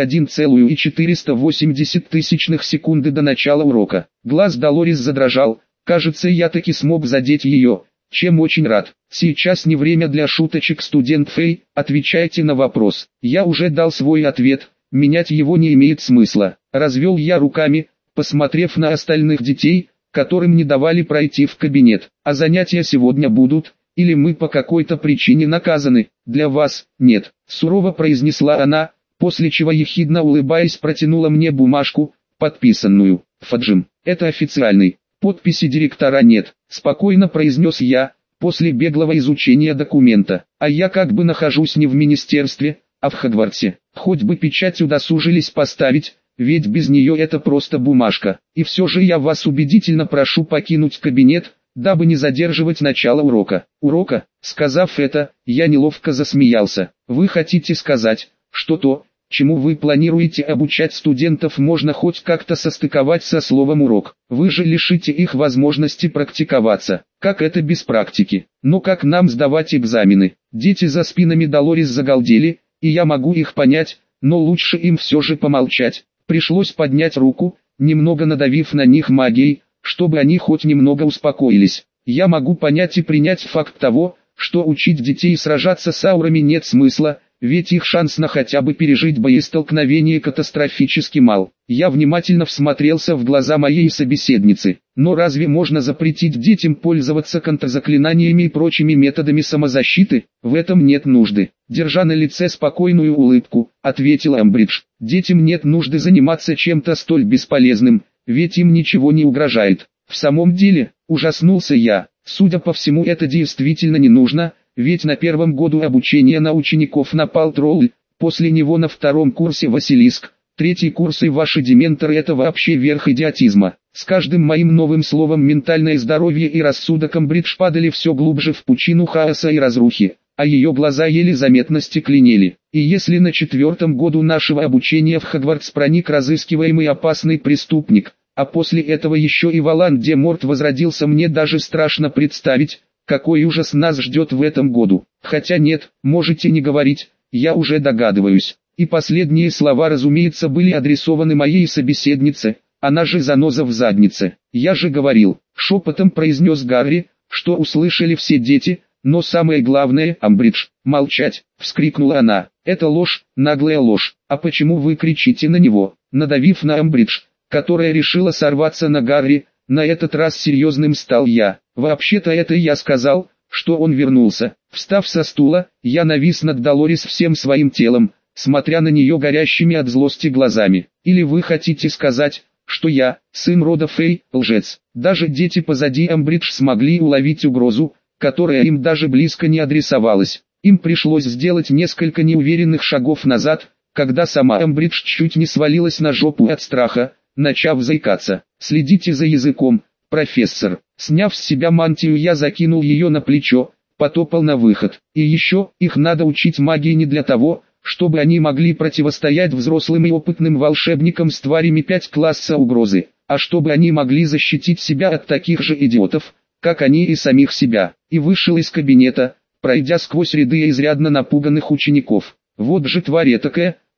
31,480 секунды до начала урока. Глаз Долорес задрожал, кажется, я таки смог задеть ее, чем очень рад. Сейчас не время для шуточек, студент Фей, отвечайте на вопрос. Я уже дал свой ответ, менять его не имеет смысла. Развел я руками, посмотрев на остальных детей, которым не давали пройти в кабинет. А занятия сегодня будут, или мы по какой-то причине наказаны? Для вас, нет, сурово произнесла она, после чего ехидно улыбаясь протянула мне бумажку, подписанную. Фаджим, это официальный. Подписи директора нет, спокойно произнес я, после беглого изучения документа. А я как бы нахожусь не в министерстве, а в Хогвартсе. Хоть бы печать удосужились поставить, ведь без нее это просто бумажка. И все же я вас убедительно прошу покинуть кабинет, дабы не задерживать начало урока. Урока? Сказав это, я неловко засмеялся. Вы хотите сказать, что то, чему вы планируете обучать студентов, можно хоть как-то состыковать со словом «урок». Вы же лишите их возможности практиковаться. Как это без практики? Но как нам сдавать экзамены? Дети за спинами Долорес загалдели, и я могу их понять, но лучше им все же помолчать. Пришлось поднять руку, немного надавив на них магией, чтобы они хоть немного успокоились. Я могу понять и принять факт того, что учить детей сражаться с аурами нет смысла, ведь их шанс на хотя бы пережить боестолкновение катастрофически мал. Я внимательно всмотрелся в глаза моей собеседницы. Но разве можно запретить детям пользоваться контрзаклинаниями и прочими методами самозащиты? В этом нет нужды. Держа на лице спокойную улыбку, ответил Амбридж. Детям нет нужды заниматься чем-то столь бесполезным, ведь им ничего не угрожает. В самом деле, ужаснулся я. Судя по всему, это действительно не нужно. Ведь на первом году обучения на учеников напал тролль, после него на втором курсе Василиск, третий курс и ваши дементоры — это вообще верх идиотизма. С каждым моим новым словом ментальное здоровье и рассудок Амбридж падали все глубже в пучину хаоса и разрухи, а ее глаза еле заметно стекленели. И если на четвертом году нашего обучения в Хогвартс проник разыскиваемый опасный преступник, а после этого еще и Волан-де-Морт возродился, мне даже страшно представить, какой ужас нас ждет в этом году. Хотя нет, можете не говорить, я уже догадываюсь. И последние слова, разумеется, были адресованы моей собеседнице, она же заноза в заднице. Я же говорил, шепотом произнес Гарри, что услышали все дети, но самое главное, Амбридж, молчать, вскрикнула она. Это ложь, наглая ложь. А почему вы кричите на него? Надавив на Амбридж, которая решила сорваться на Гарри, на этот раз серьезным стал я. Вообще-то это я сказал, что он вернулся. Встав со стула, я навис над Долорес всем своим телом, смотря на нее горящими от злости глазами. Или вы хотите сказать, что я, сын рода Фей, лжец? Даже дети позади Амбридж смогли уловить угрозу, которая им даже близко не адресовалась. Им пришлось сделать несколько неуверенных шагов назад, когда сама Амбридж чуть не свалилась на жопу от страха, начав заикаться. Следите за языком, профессор. Сняв с себя мантию, я закинул ее на плечо, потопал на выход. И еще, их надо учить магии не для того, чтобы они могли противостоять взрослым и опытным волшебникам с тварями 5 класса угрозы, а чтобы они могли защитить себя от таких же идиотов, как они и самих себя. И вышел из кабинета, пройдя сквозь ряды изрядно напуганных учеников. Вот же тварь этакая,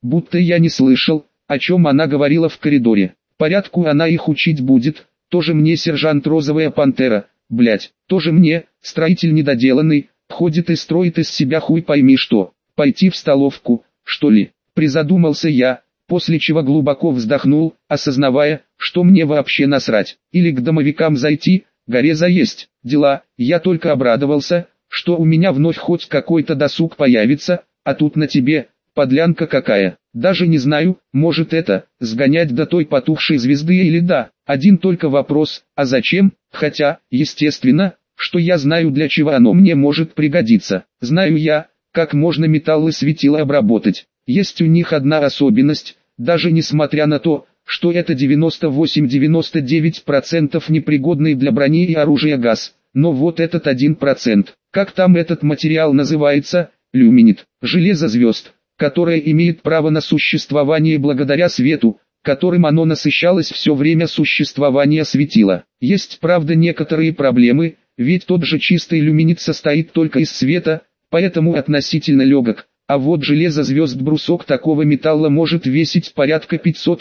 будто я не слышал, о чем она говорила в коридоре. Порядку она их учить будет, тоже мне сержант Розовая Пантера, блять, тоже мне, строитель недоделанный, ходит и строит из себя хуй пойми что. Пойти в столовку, что ли? Призадумался я, после чего глубоко вздохнул, осознавая, что мне вообще насрать. Или к домовикам зайти, горе заесть. Дела, я только обрадовался, что у меня вновь хоть какой-то досуг появится, а тут на тебе, подлянка какая. Даже не знаю, может это, сгонять до той потухшей звезды или да. Один только вопрос, а зачем? Хотя, естественно, что я знаю для чего оно мне может пригодиться. Знаю я, как можно металлы светила обработать. Есть у них одна особенность, даже несмотря на то, что это 98-99% непригодный для брони и оружия газ. Но вот этот 1%, как там этот материал называется, люминит, железо звезд, которое имеет право на существование благодаря свету, которым оно насыщалось все время существования светила. Есть правда некоторые проблемы, ведь тот же чистый люминит состоит только из света, поэтому относительно легок, а вот железо звезд брусок такого металла может весить порядка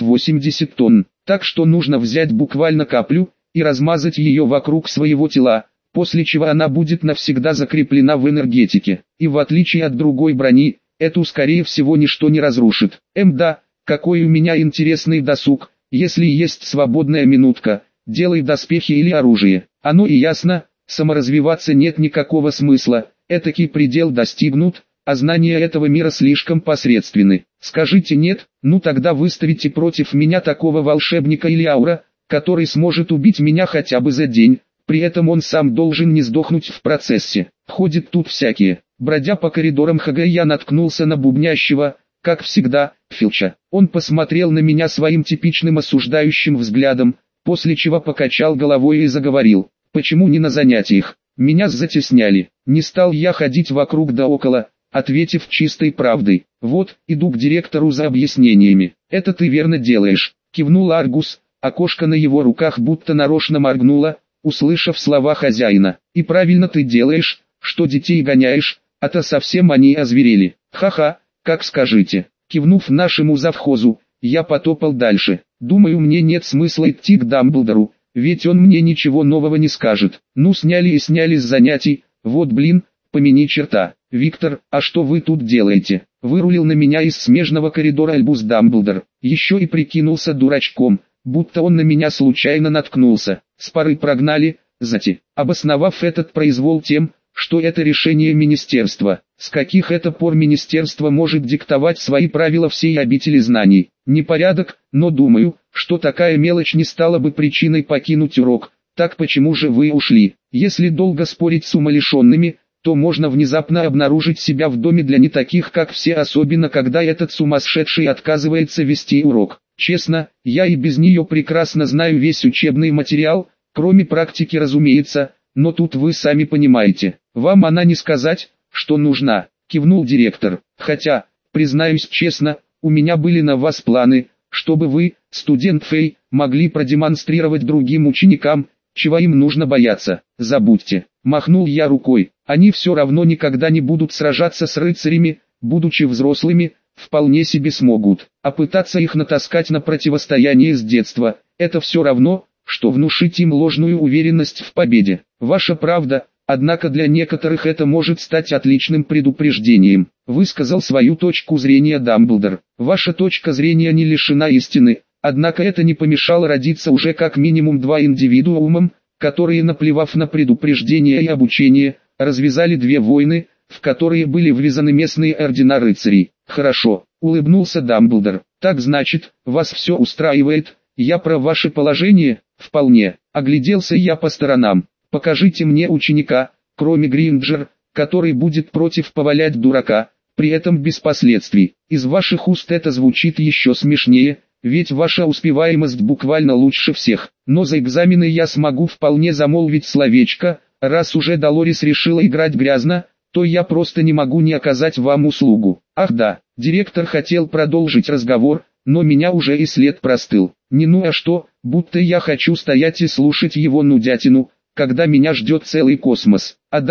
580 тонн, так что нужно взять буквально каплю и размазать ее вокруг своего тела, после чего она будет навсегда закреплена в энергетике, и в отличие от другой брони, эту скорее всего ничто не разрушит. Да, какой у меня интересный досуг, если есть свободная минутка, делай доспехи или оружие. Оно и ясно, саморазвиваться нет никакого смысла, этакий предел достигнут, а знания этого мира слишком посредственны. Скажите нет, ну тогда выставите против меня такого волшебника или аура, который сможет убить меня хотя бы за день, при этом он сам должен не сдохнуть в процессе. Ходят тут всякие. Бродя по коридорам ХГ я наткнулся на бубнящего, как всегда, Филча. Он посмотрел на меня своим типичным осуждающим взглядом, после чего покачал головой и заговорил. Почему не на занятиях? Меня затесняли. Не стал я ходить вокруг да около, ответив чистой правдой. Вот, иду к директору за объяснениями. Это ты верно делаешь, кивнул Аргус, окошко на его руках будто нарочно моргнуло, услышав слова хозяина. И правильно ты делаешь, что детей гоняешь, а то совсем они озверели. Ха-ха, как скажите. Кивнув нашему завхозу, я потопал дальше. Думаю, мне нет смысла идти к Дамблдору, ведь он мне ничего нового не скажет. Ну сняли и сняли с занятий, вот блин, помяни черта. Виктор, а что вы тут делаете? Вырулил на меня из смежного коридора Альбус Дамблдор. Еще и прикинулся дурачком, будто он на меня случайно наткнулся. С поры прогнали, обосновав этот произвол тем, что это решение министерства. С каких это пор министерство может диктовать свои правила всей обители знаний? Непорядок, но думаю, что такая мелочь не стала бы причиной покинуть урок. Так почему же вы ушли? Если долго спорить с умалишенными, то можно внезапно обнаружить себя в доме для не таких как все, особенно когда этот сумасшедший отказывается вести урок. Честно, я и без нее прекрасно знаю весь учебный материал, кроме практики разумеется, но тут вы сами понимаете, вам она не сказать, что нужна, кивнул директор. Хотя, признаюсь честно, у меня были на вас планы, чтобы вы, студент Фэй, могли продемонстрировать другим ученикам, чего им нужно бояться. Забудьте, махнул я рукой, они все равно никогда не будут сражаться с рыцарями, будучи взрослыми, вполне себе смогут, а пытаться их натаскать на противостояние с детства, это все равно, что внушить им ложную уверенность в победе. Ваша правда, однако для некоторых это может стать отличным предупреждением, высказал свою точку зрения Дамблдор. Ваша точка зрения не лишена истины, однако это не помешало родиться уже как минимум 2 индивидуумам, которые, наплевав на предупреждение и обучение, развязали 2 войны, в которые были ввязаны местные ордена рыцарей. Хорошо, улыбнулся Дамблдор. Так значит, вас все устраивает? Я про ваше положение? Вполне. Огляделся я по сторонам. Покажите мне ученика, кроме Гринджер, который будет против повалять дурака, при этом без последствий. Из ваших уст это звучит еще смешнее, ведь ваша успеваемость буквально лучше всех. Но за экзамены я смогу вполне замолвить словечко, раз уже Долорес решила играть грязно, то я просто не могу не оказать вам услугу. Ах да, директор хотел продолжить разговор, но меня уже и след простыл. Не ну а что, будто я хочу стоять и слушать его нудятину, когда меня ждет целый космос. А да,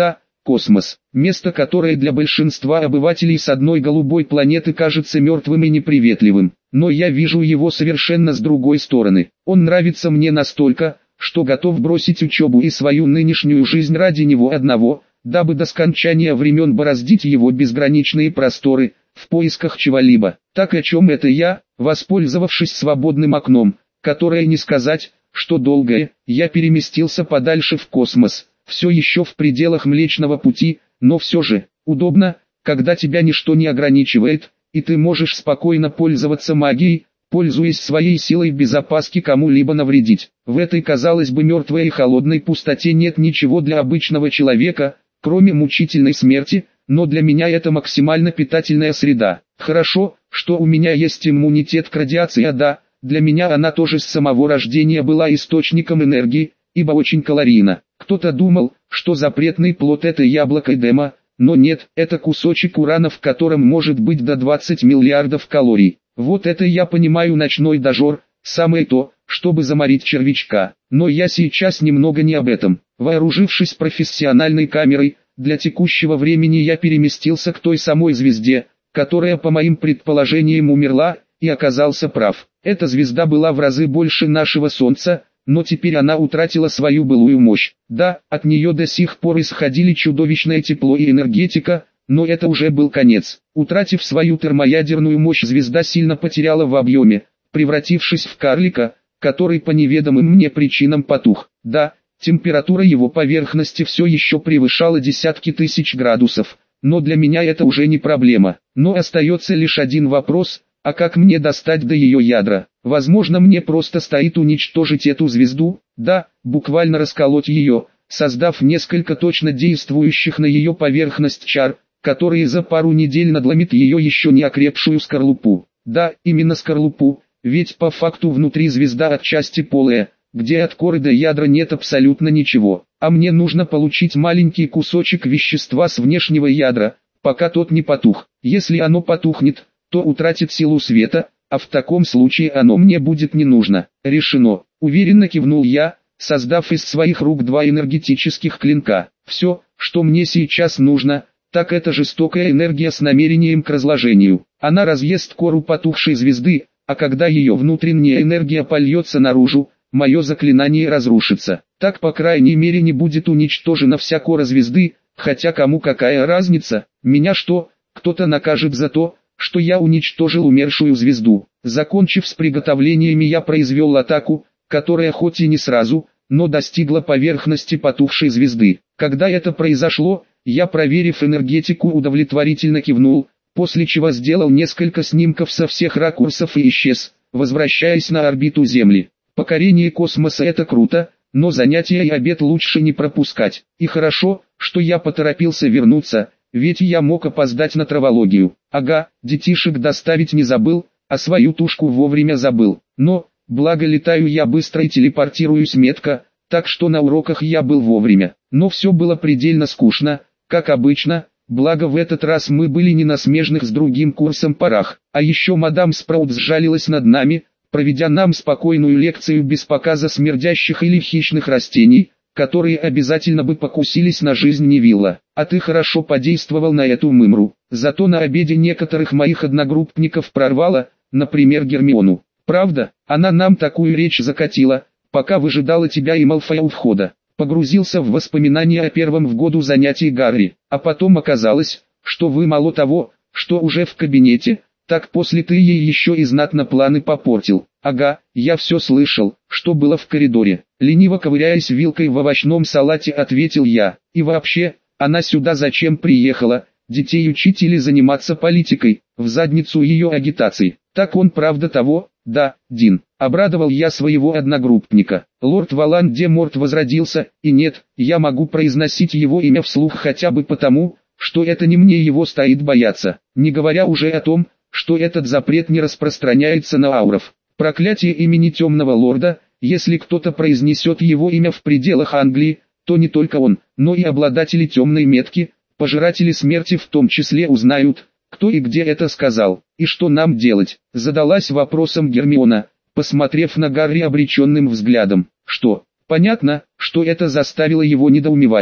Космос. Место, которое для большинства обывателей с одной голубой планеты кажется мертвым и неприветливым. Но я вижу его совершенно с другой стороны. Он нравится мне настолько, что готов бросить учебу и свою нынешнюю жизнь ради него одного, дабы до скончания времен бороздить его безграничные просторы, в поисках чего-либо. Так о чем это я, воспользовавшись свободным окном, которое не сказать, что долгое, я переместился подальше в космос, все еще в пределах Млечного Пути, но все же, удобно, когда тебя ничто не ограничивает, и ты можешь спокойно пользоваться магией, пользуясь своей силой без опаски кому-либо навредить. В этой, казалось бы, мертвой и холодной пустоте нет ничего для обычного человека, кроме мучительной смерти, но для меня это максимально питательная среда. Хорошо, что у меня есть иммунитет к радиации, а да, для меня она тоже с самого рождения была источником энергии, ибо очень калорийна. Кто-то думал, что запретный плод это яблоко Эдема, но нет, это кусочек урана, в котором может быть до 20 миллиардов калорий. Вот это я понимаю ночной дожор, самое то, чтобы заморить червячка. Но я сейчас немного не об этом. Вооружившись профессиональной камерой, для текущего времени я переместился к той самой звезде, которая по моим предположениям умерла, и оказался прав. Эта звезда была в разы больше нашего Солнца, но теперь она утратила свою былую мощь. Да, от нее до сих пор исходили чудовищное тепло и энергетика, но это уже был конец. Утратив свою термоядерную мощь, звезда сильно потеряла в объеме, превратившись в карлика, который по неведомым мне причинам потух. Да, температура его поверхности все еще превышала десятки тысяч градусов, но для меня это уже не проблема. Но остается лишь один вопрос: а как мне достать до ее ядра? Возможно, мне просто стоит уничтожить эту звезду, да, буквально расколоть ее, создав несколько точно действующих на ее поверхность чар, которые за пару недель надломит ее еще не окрепшую скорлупу. Да, именно скорлупу, ведь по факту внутри звезда отчасти полая, где от коры до ядра нет абсолютно ничего. А мне нужно получить маленький кусочек вещества с внешнего ядра, пока тот не потух. Если оно потухнет, то утратит силу света, а в таком случае оно мне будет не нужно. Решено. Уверенно кивнул я, создав из своих рук два энергетических клинка. Все, что мне сейчас нужно, так это жестокая энергия с намерением к разложению. Она разъест кору потухшей звезды, а когда ее внутренняя энергия польется наружу, мое заклинание разрушится. Так по крайней мере не будет уничтожена вся кора звезды, хотя кому какая разница, меня что, кто-то накажет за то, что я уничтожил умершую звезду. Закончив с приготовлениями, я произвел атаку, которая хоть и не сразу, но достигла поверхности потухшей звезды. Когда это произошло, я, проверив энергетику, удовлетворительно кивнул, после чего сделал несколько снимков со всех ракурсов и исчез, возвращаясь на орбиту Земли. Покорение космоса — это круто, но занятия и обед лучше не пропускать. И хорошо, что я поторопился вернуться, ведь я мог опоздать на травологию. Ага, детишек доставить не забыл, а свою тушку вовремя забыл. Но, благо летаю я быстро и телепортируюсь метко, так что на уроках я был вовремя. Но все было предельно скучно, как обычно, благо в этот раз мы были не на смежных с другим курсом парах. А еще мадам Спраут сжалилась над нами, проведя нам спокойную лекцию без показа смердящих или хищных растений, которые обязательно бы покусились на жизнь Невилла. А ты хорошо подействовал на эту мымру. Зато на обеде некоторых моих одногруппников прорвало, например Гермиону. Правда, она нам такую речь закатила, пока выжидала тебя и Малфоя у входа. Погрузился в воспоминания о первом в году занятий Гарри, а потом оказалось, что вы мало того, что уже в кабинете, так после ты ей еще и знатно планы попортил. Ага, я все слышал, что было в коридоре. Лениво ковыряясь вилкой в овощном салате, ответил я. И вообще, она сюда зачем приехала? Детей учить или заниматься политикой? В задницу ее агитации. Так он правда того? Да, Дин. Обрадовал я своего одногруппника. Лорд Волан-де-Морт возродился, и нет, я могу произносить его имя вслух хотя бы потому, что это не мне его стоит бояться. Не говоря уже о том, что этот запрет не распространяется на ауров. Проклятие имени Темного Лорда, если кто-то произнесет его имя в пределах Англии, то не только он, но и обладатели темной метки, пожиратели смерти в том числе узнают, кто и где это сказал. И что нам делать? Задалась вопросом Гермиона, посмотрев на Гарри обреченным взглядом. Что? Понятно, что это заставило его недоумевать.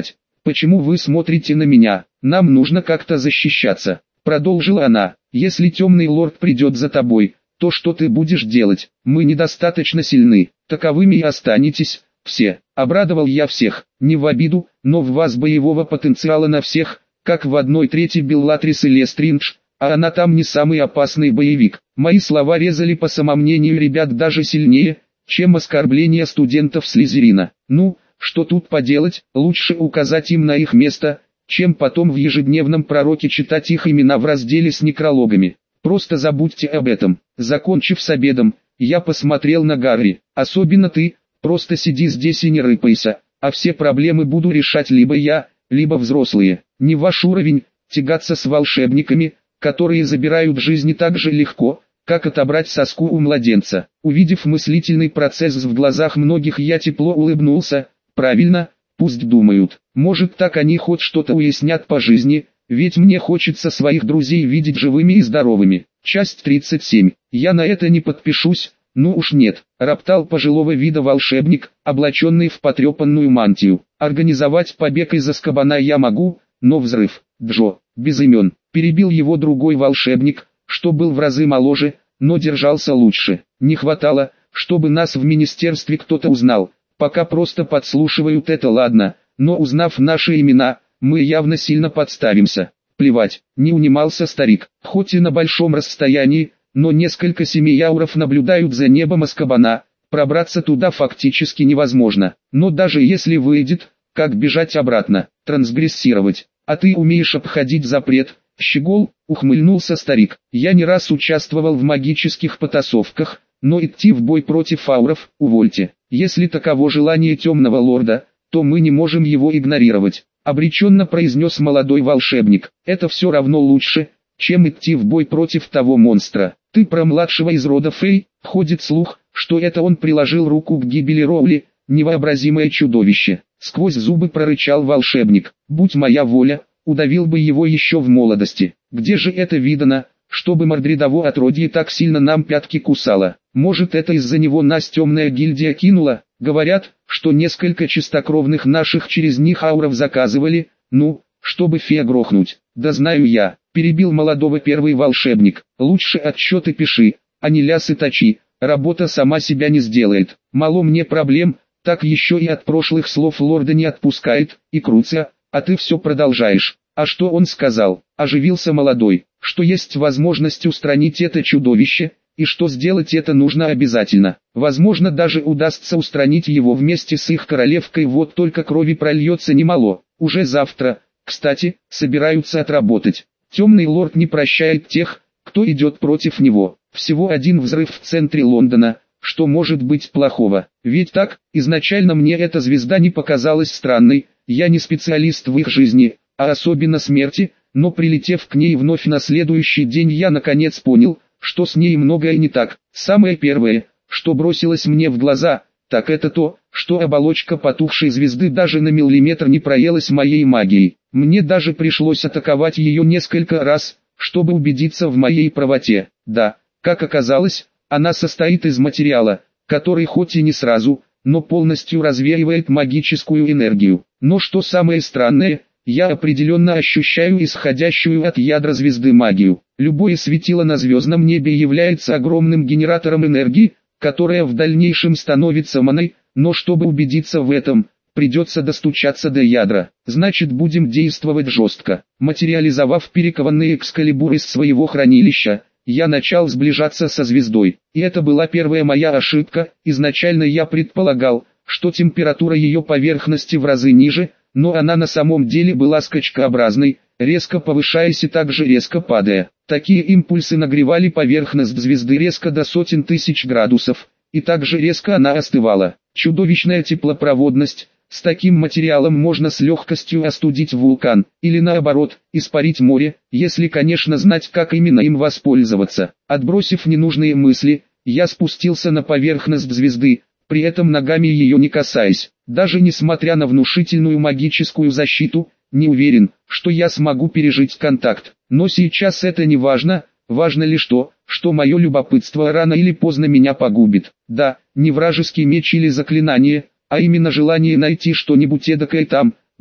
Почему вы смотрите на меня? Нам нужно как-то защищаться. Продолжила она. Если темный лорд придет за тобой, то что ты будешь делать? Мы недостаточно сильны. Таковыми и останетесь. Все. Обрадовал я всех. Не в обиду, но в вас боевого потенциала на всех, как в 1/3 Беллатрис и Лестриндж, а она там не самый опасный боевик. Мои слова резали по самомнению ребят даже сильнее, чем оскорбления студентов Слизерина. Ну, что тут поделать, лучше указать им на их место, чем потом в ежедневном пророке читать их имена в разделе с некрологами. Просто забудьте об этом. Закончив с обедом, я посмотрел на Гарри. Особенно ты, просто сиди здесь и не рыпайся, а все проблемы буду решать либо я, либо взрослые. Не ваш уровень, тягаться с волшебниками, которые забирают жизни так же легко, как отобрать соску у младенца. Увидев мыслительный процесс в глазах многих, я тепло улыбнулся. Правильно, пусть думают. Может, так они хоть что-то уяснят по жизни, ведь мне хочется своих друзей видеть живыми и здоровыми. Часть 37. Я на это не подпишусь. Ну уж нет, роптал пожилого вида волшебник, облаченный в потрепанную мантию. Организовать побег из Азкабана я могу, но взрыв, Джо, без имен, перебил его другой волшебник, что был в разы моложе, но держался лучше. Не хватало, чтобы нас в министерстве кто-то узнал, пока просто подслушивают, это ладно, но узнав наши имена, мы явно сильно подставимся. Плевать, не унимался старик, хоть и на большом расстоянии, но несколько семияуров наблюдают за небом Азкабана, пробраться туда фактически невозможно. Но даже если выйдет, как бежать обратно, трансгрессировать? А ты умеешь обходить запрет, щегол, ухмыльнулся старик. Я не раз участвовал в магических потасовках, но идти в бой против ауров, увольте. Если таково желание темного лорда, то мы не можем его игнорировать. Обреченно произнес молодой волшебник. Это все равно лучше, чем идти в бой против того монстра. Ты про младшего из рода Фей? Ходит слух, что это он приложил руку к гибели Роули, невообразимое чудовище. Сквозь зубы прорычал волшебник. Будь моя воля, удавил бы его еще в молодости. Где же это видано, чтобы мордридово отродье так сильно нам пятки кусало? Может, это из-за него нас темная гильдия кинула? Говорят, что несколько чистокровных наших через них ауров заказывали, ну, чтобы фея грохнуть. Да знаю я, перебил молодого первый волшебник. Лучше отчеты пиши, а не лясы точи, работа сама себя не сделает. Мало мне проблем, так еще и от прошлых слов лорда не отпускает, и крутся, а ты все продолжаешь. А что он сказал? Оживился молодой, что есть возможность устранить это чудовище, и что сделать это нужно обязательно. Возможно, даже удастся устранить его вместе с их королевкой, вот только крови прольется немало. Уже завтра, кстати, собираются отработать. Темный лорд не прощает тех, кто идет против него. Всего один взрыв в центре Лондона, что может быть плохого? Ведь так, изначально мне эта звезда не показалась странной, я не специалист в их жизни, а особенно смерти, но прилетев к ней вновь на следующий день, я наконец понял, что с ней многое не так. Самое первое, что бросилось мне в глаза, так это то, что оболочка потухшей звезды даже на миллиметр не проелась моей магией. Мне даже пришлось атаковать ее несколько раз, чтобы убедиться в моей правоте. Да, как оказалось, она состоит из материала, который хоть и не сразу, но полностью развеивает магическую энергию. Но что самое странное, я определенно ощущаю исходящую от ядра звезды магию. Любое светило на звездном небе является огромным генератором энергии, которая в дальнейшем становится маной, но чтобы убедиться в этом, придется достучаться до ядра. Значит, будем действовать жестко. Материализовав перекованный экскалибур из своего хранилища, я начал сближаться со звездой. И это была первая моя ошибка. Изначально я предполагал, что температура ее поверхности в разы ниже, но она на самом деле была скачкообразной, резко повышаясь и также резко падая. Такие импульсы нагревали поверхность звезды резко до сотен тысяч градусов, и также резко она остывала. Чудовищная теплопроводность. С таким материалом можно с легкостью остудить вулкан, или наоборот, испарить море, если, конечно, знать, как именно им воспользоваться. Отбросив ненужные мысли, я спустился на поверхность звезды, при этом ногами ее не касаясь. Даже несмотря на внушительную магическую защиту, не уверен, что я смогу пережить контакт. Но сейчас это не важно, важно лишь то, что мое любопытство рано или поздно меня погубит. Да, не вражеский меч или заклинание, а именно желание найти что-нибудь эдакое там,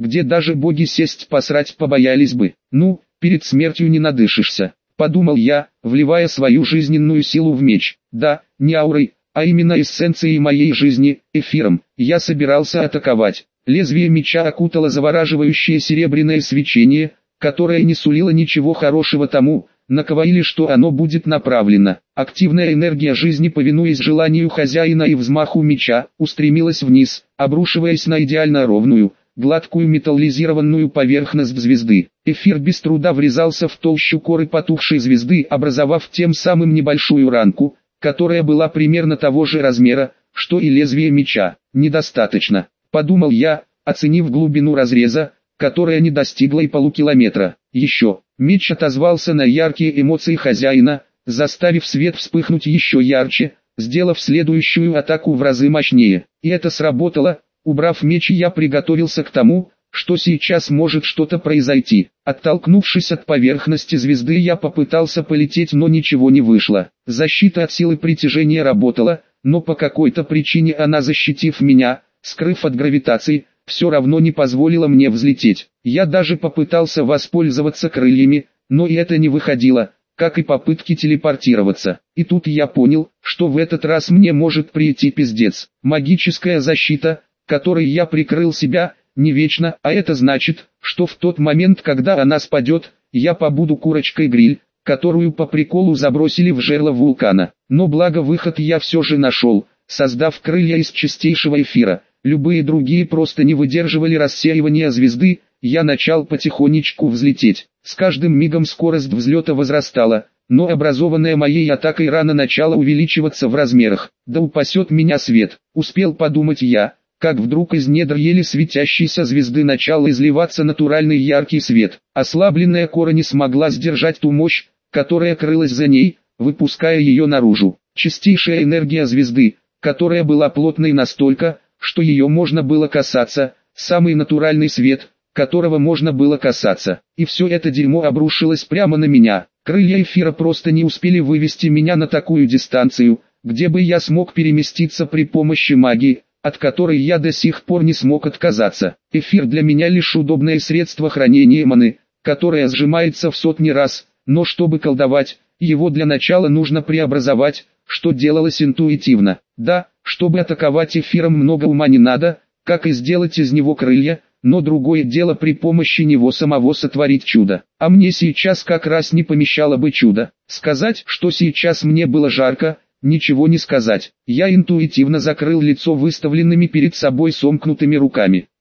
где даже боги сесть посрать побоялись бы. Ну, перед смертью не надышишься, подумал я, вливая свою жизненную силу в меч. Да, не аурой, а именно эссенцией моей жизни, эфиром, я собирался атаковать. Лезвие меча окутало завораживающее серебряное свечение, которое не сулило ничего хорошего тому, на кого или что оно будет направлено. Активная энергия жизни, повинуясь желанию хозяина и взмаху меча, устремилась вниз, обрушиваясь на идеально ровную, гладкую металлизированную поверхность звезды. Эфир без труда врезался в толщу коры потухшей звезды, образовав тем самым небольшую ранку, которая была примерно того же размера, что и лезвие меча. Недостаточно, подумал я, оценив глубину разреза, которая не достигла и полукилометра. Еще, меч отозвался на яркие эмоции хозяина, заставив свет вспыхнуть еще ярче, сделав следующую атаку в разы мощнее. И это сработало. Убрав меч, я приготовился к тому, что сейчас может что-то произойти. Оттолкнувшись от поверхности звезды, я попытался полететь, но ничего не вышло. Защита от силы притяжения работала, но по какой-то причине она, защитив меня, скрыв от гравитации, все равно не позволила мне взлететь. Я даже попытался воспользоваться крыльями, но и это не выходило, как и попытки телепортироваться. И тут я понял, что в этот раз мне может прийти пиздец. Магическая защита, которой я прикрыл себя, не вечна, а это значит, что в тот момент, когда она спадет, я побуду курочкой-гриль, которую по приколу забросили в жерло вулкана. Но благо выход я все же нашел, создав крылья из чистейшего эфира. Любые другие просто не выдерживали рассеивания звезды, я начал потихонечку взлететь. С каждым мигом скорость взлета возрастала, но образованная моей атакой рана начала увеличиваться в размерах. Да упасет меня свет, успел подумать я, как вдруг из недр еле светящейся звезды начал изливаться натуральный яркий свет. Ослабленная кора не смогла сдержать ту мощь, которая крылась за ней, выпуская ее наружу. Чистейшая энергия звезды, которая была плотной настолько, что ее можно было касаться, самый натуральный свет, которого можно было касаться. И все это дерьмо обрушилось прямо на меня. Крылья эфира просто не успели вывести меня на такую дистанцию, где бы я смог переместиться при помощи магии, от которой я до сих пор не смог отказаться. Эфир для меня лишь удобное средство хранения маны, которое сжимается в сотни раз, но чтобы колдовать, его для начала нужно преобразовать, что делалось интуитивно. Да, чтобы атаковать эфиром, много ума не надо, как и сделать из него крылья, но другое дело при помощи него самого сотворить чудо. А мне сейчас как раз не помешало бы чудо. Сказать, что сейчас мне было жарко, ничего не сказать. Я интуитивно закрыл лицо выставленными перед собой сомкнутыми руками.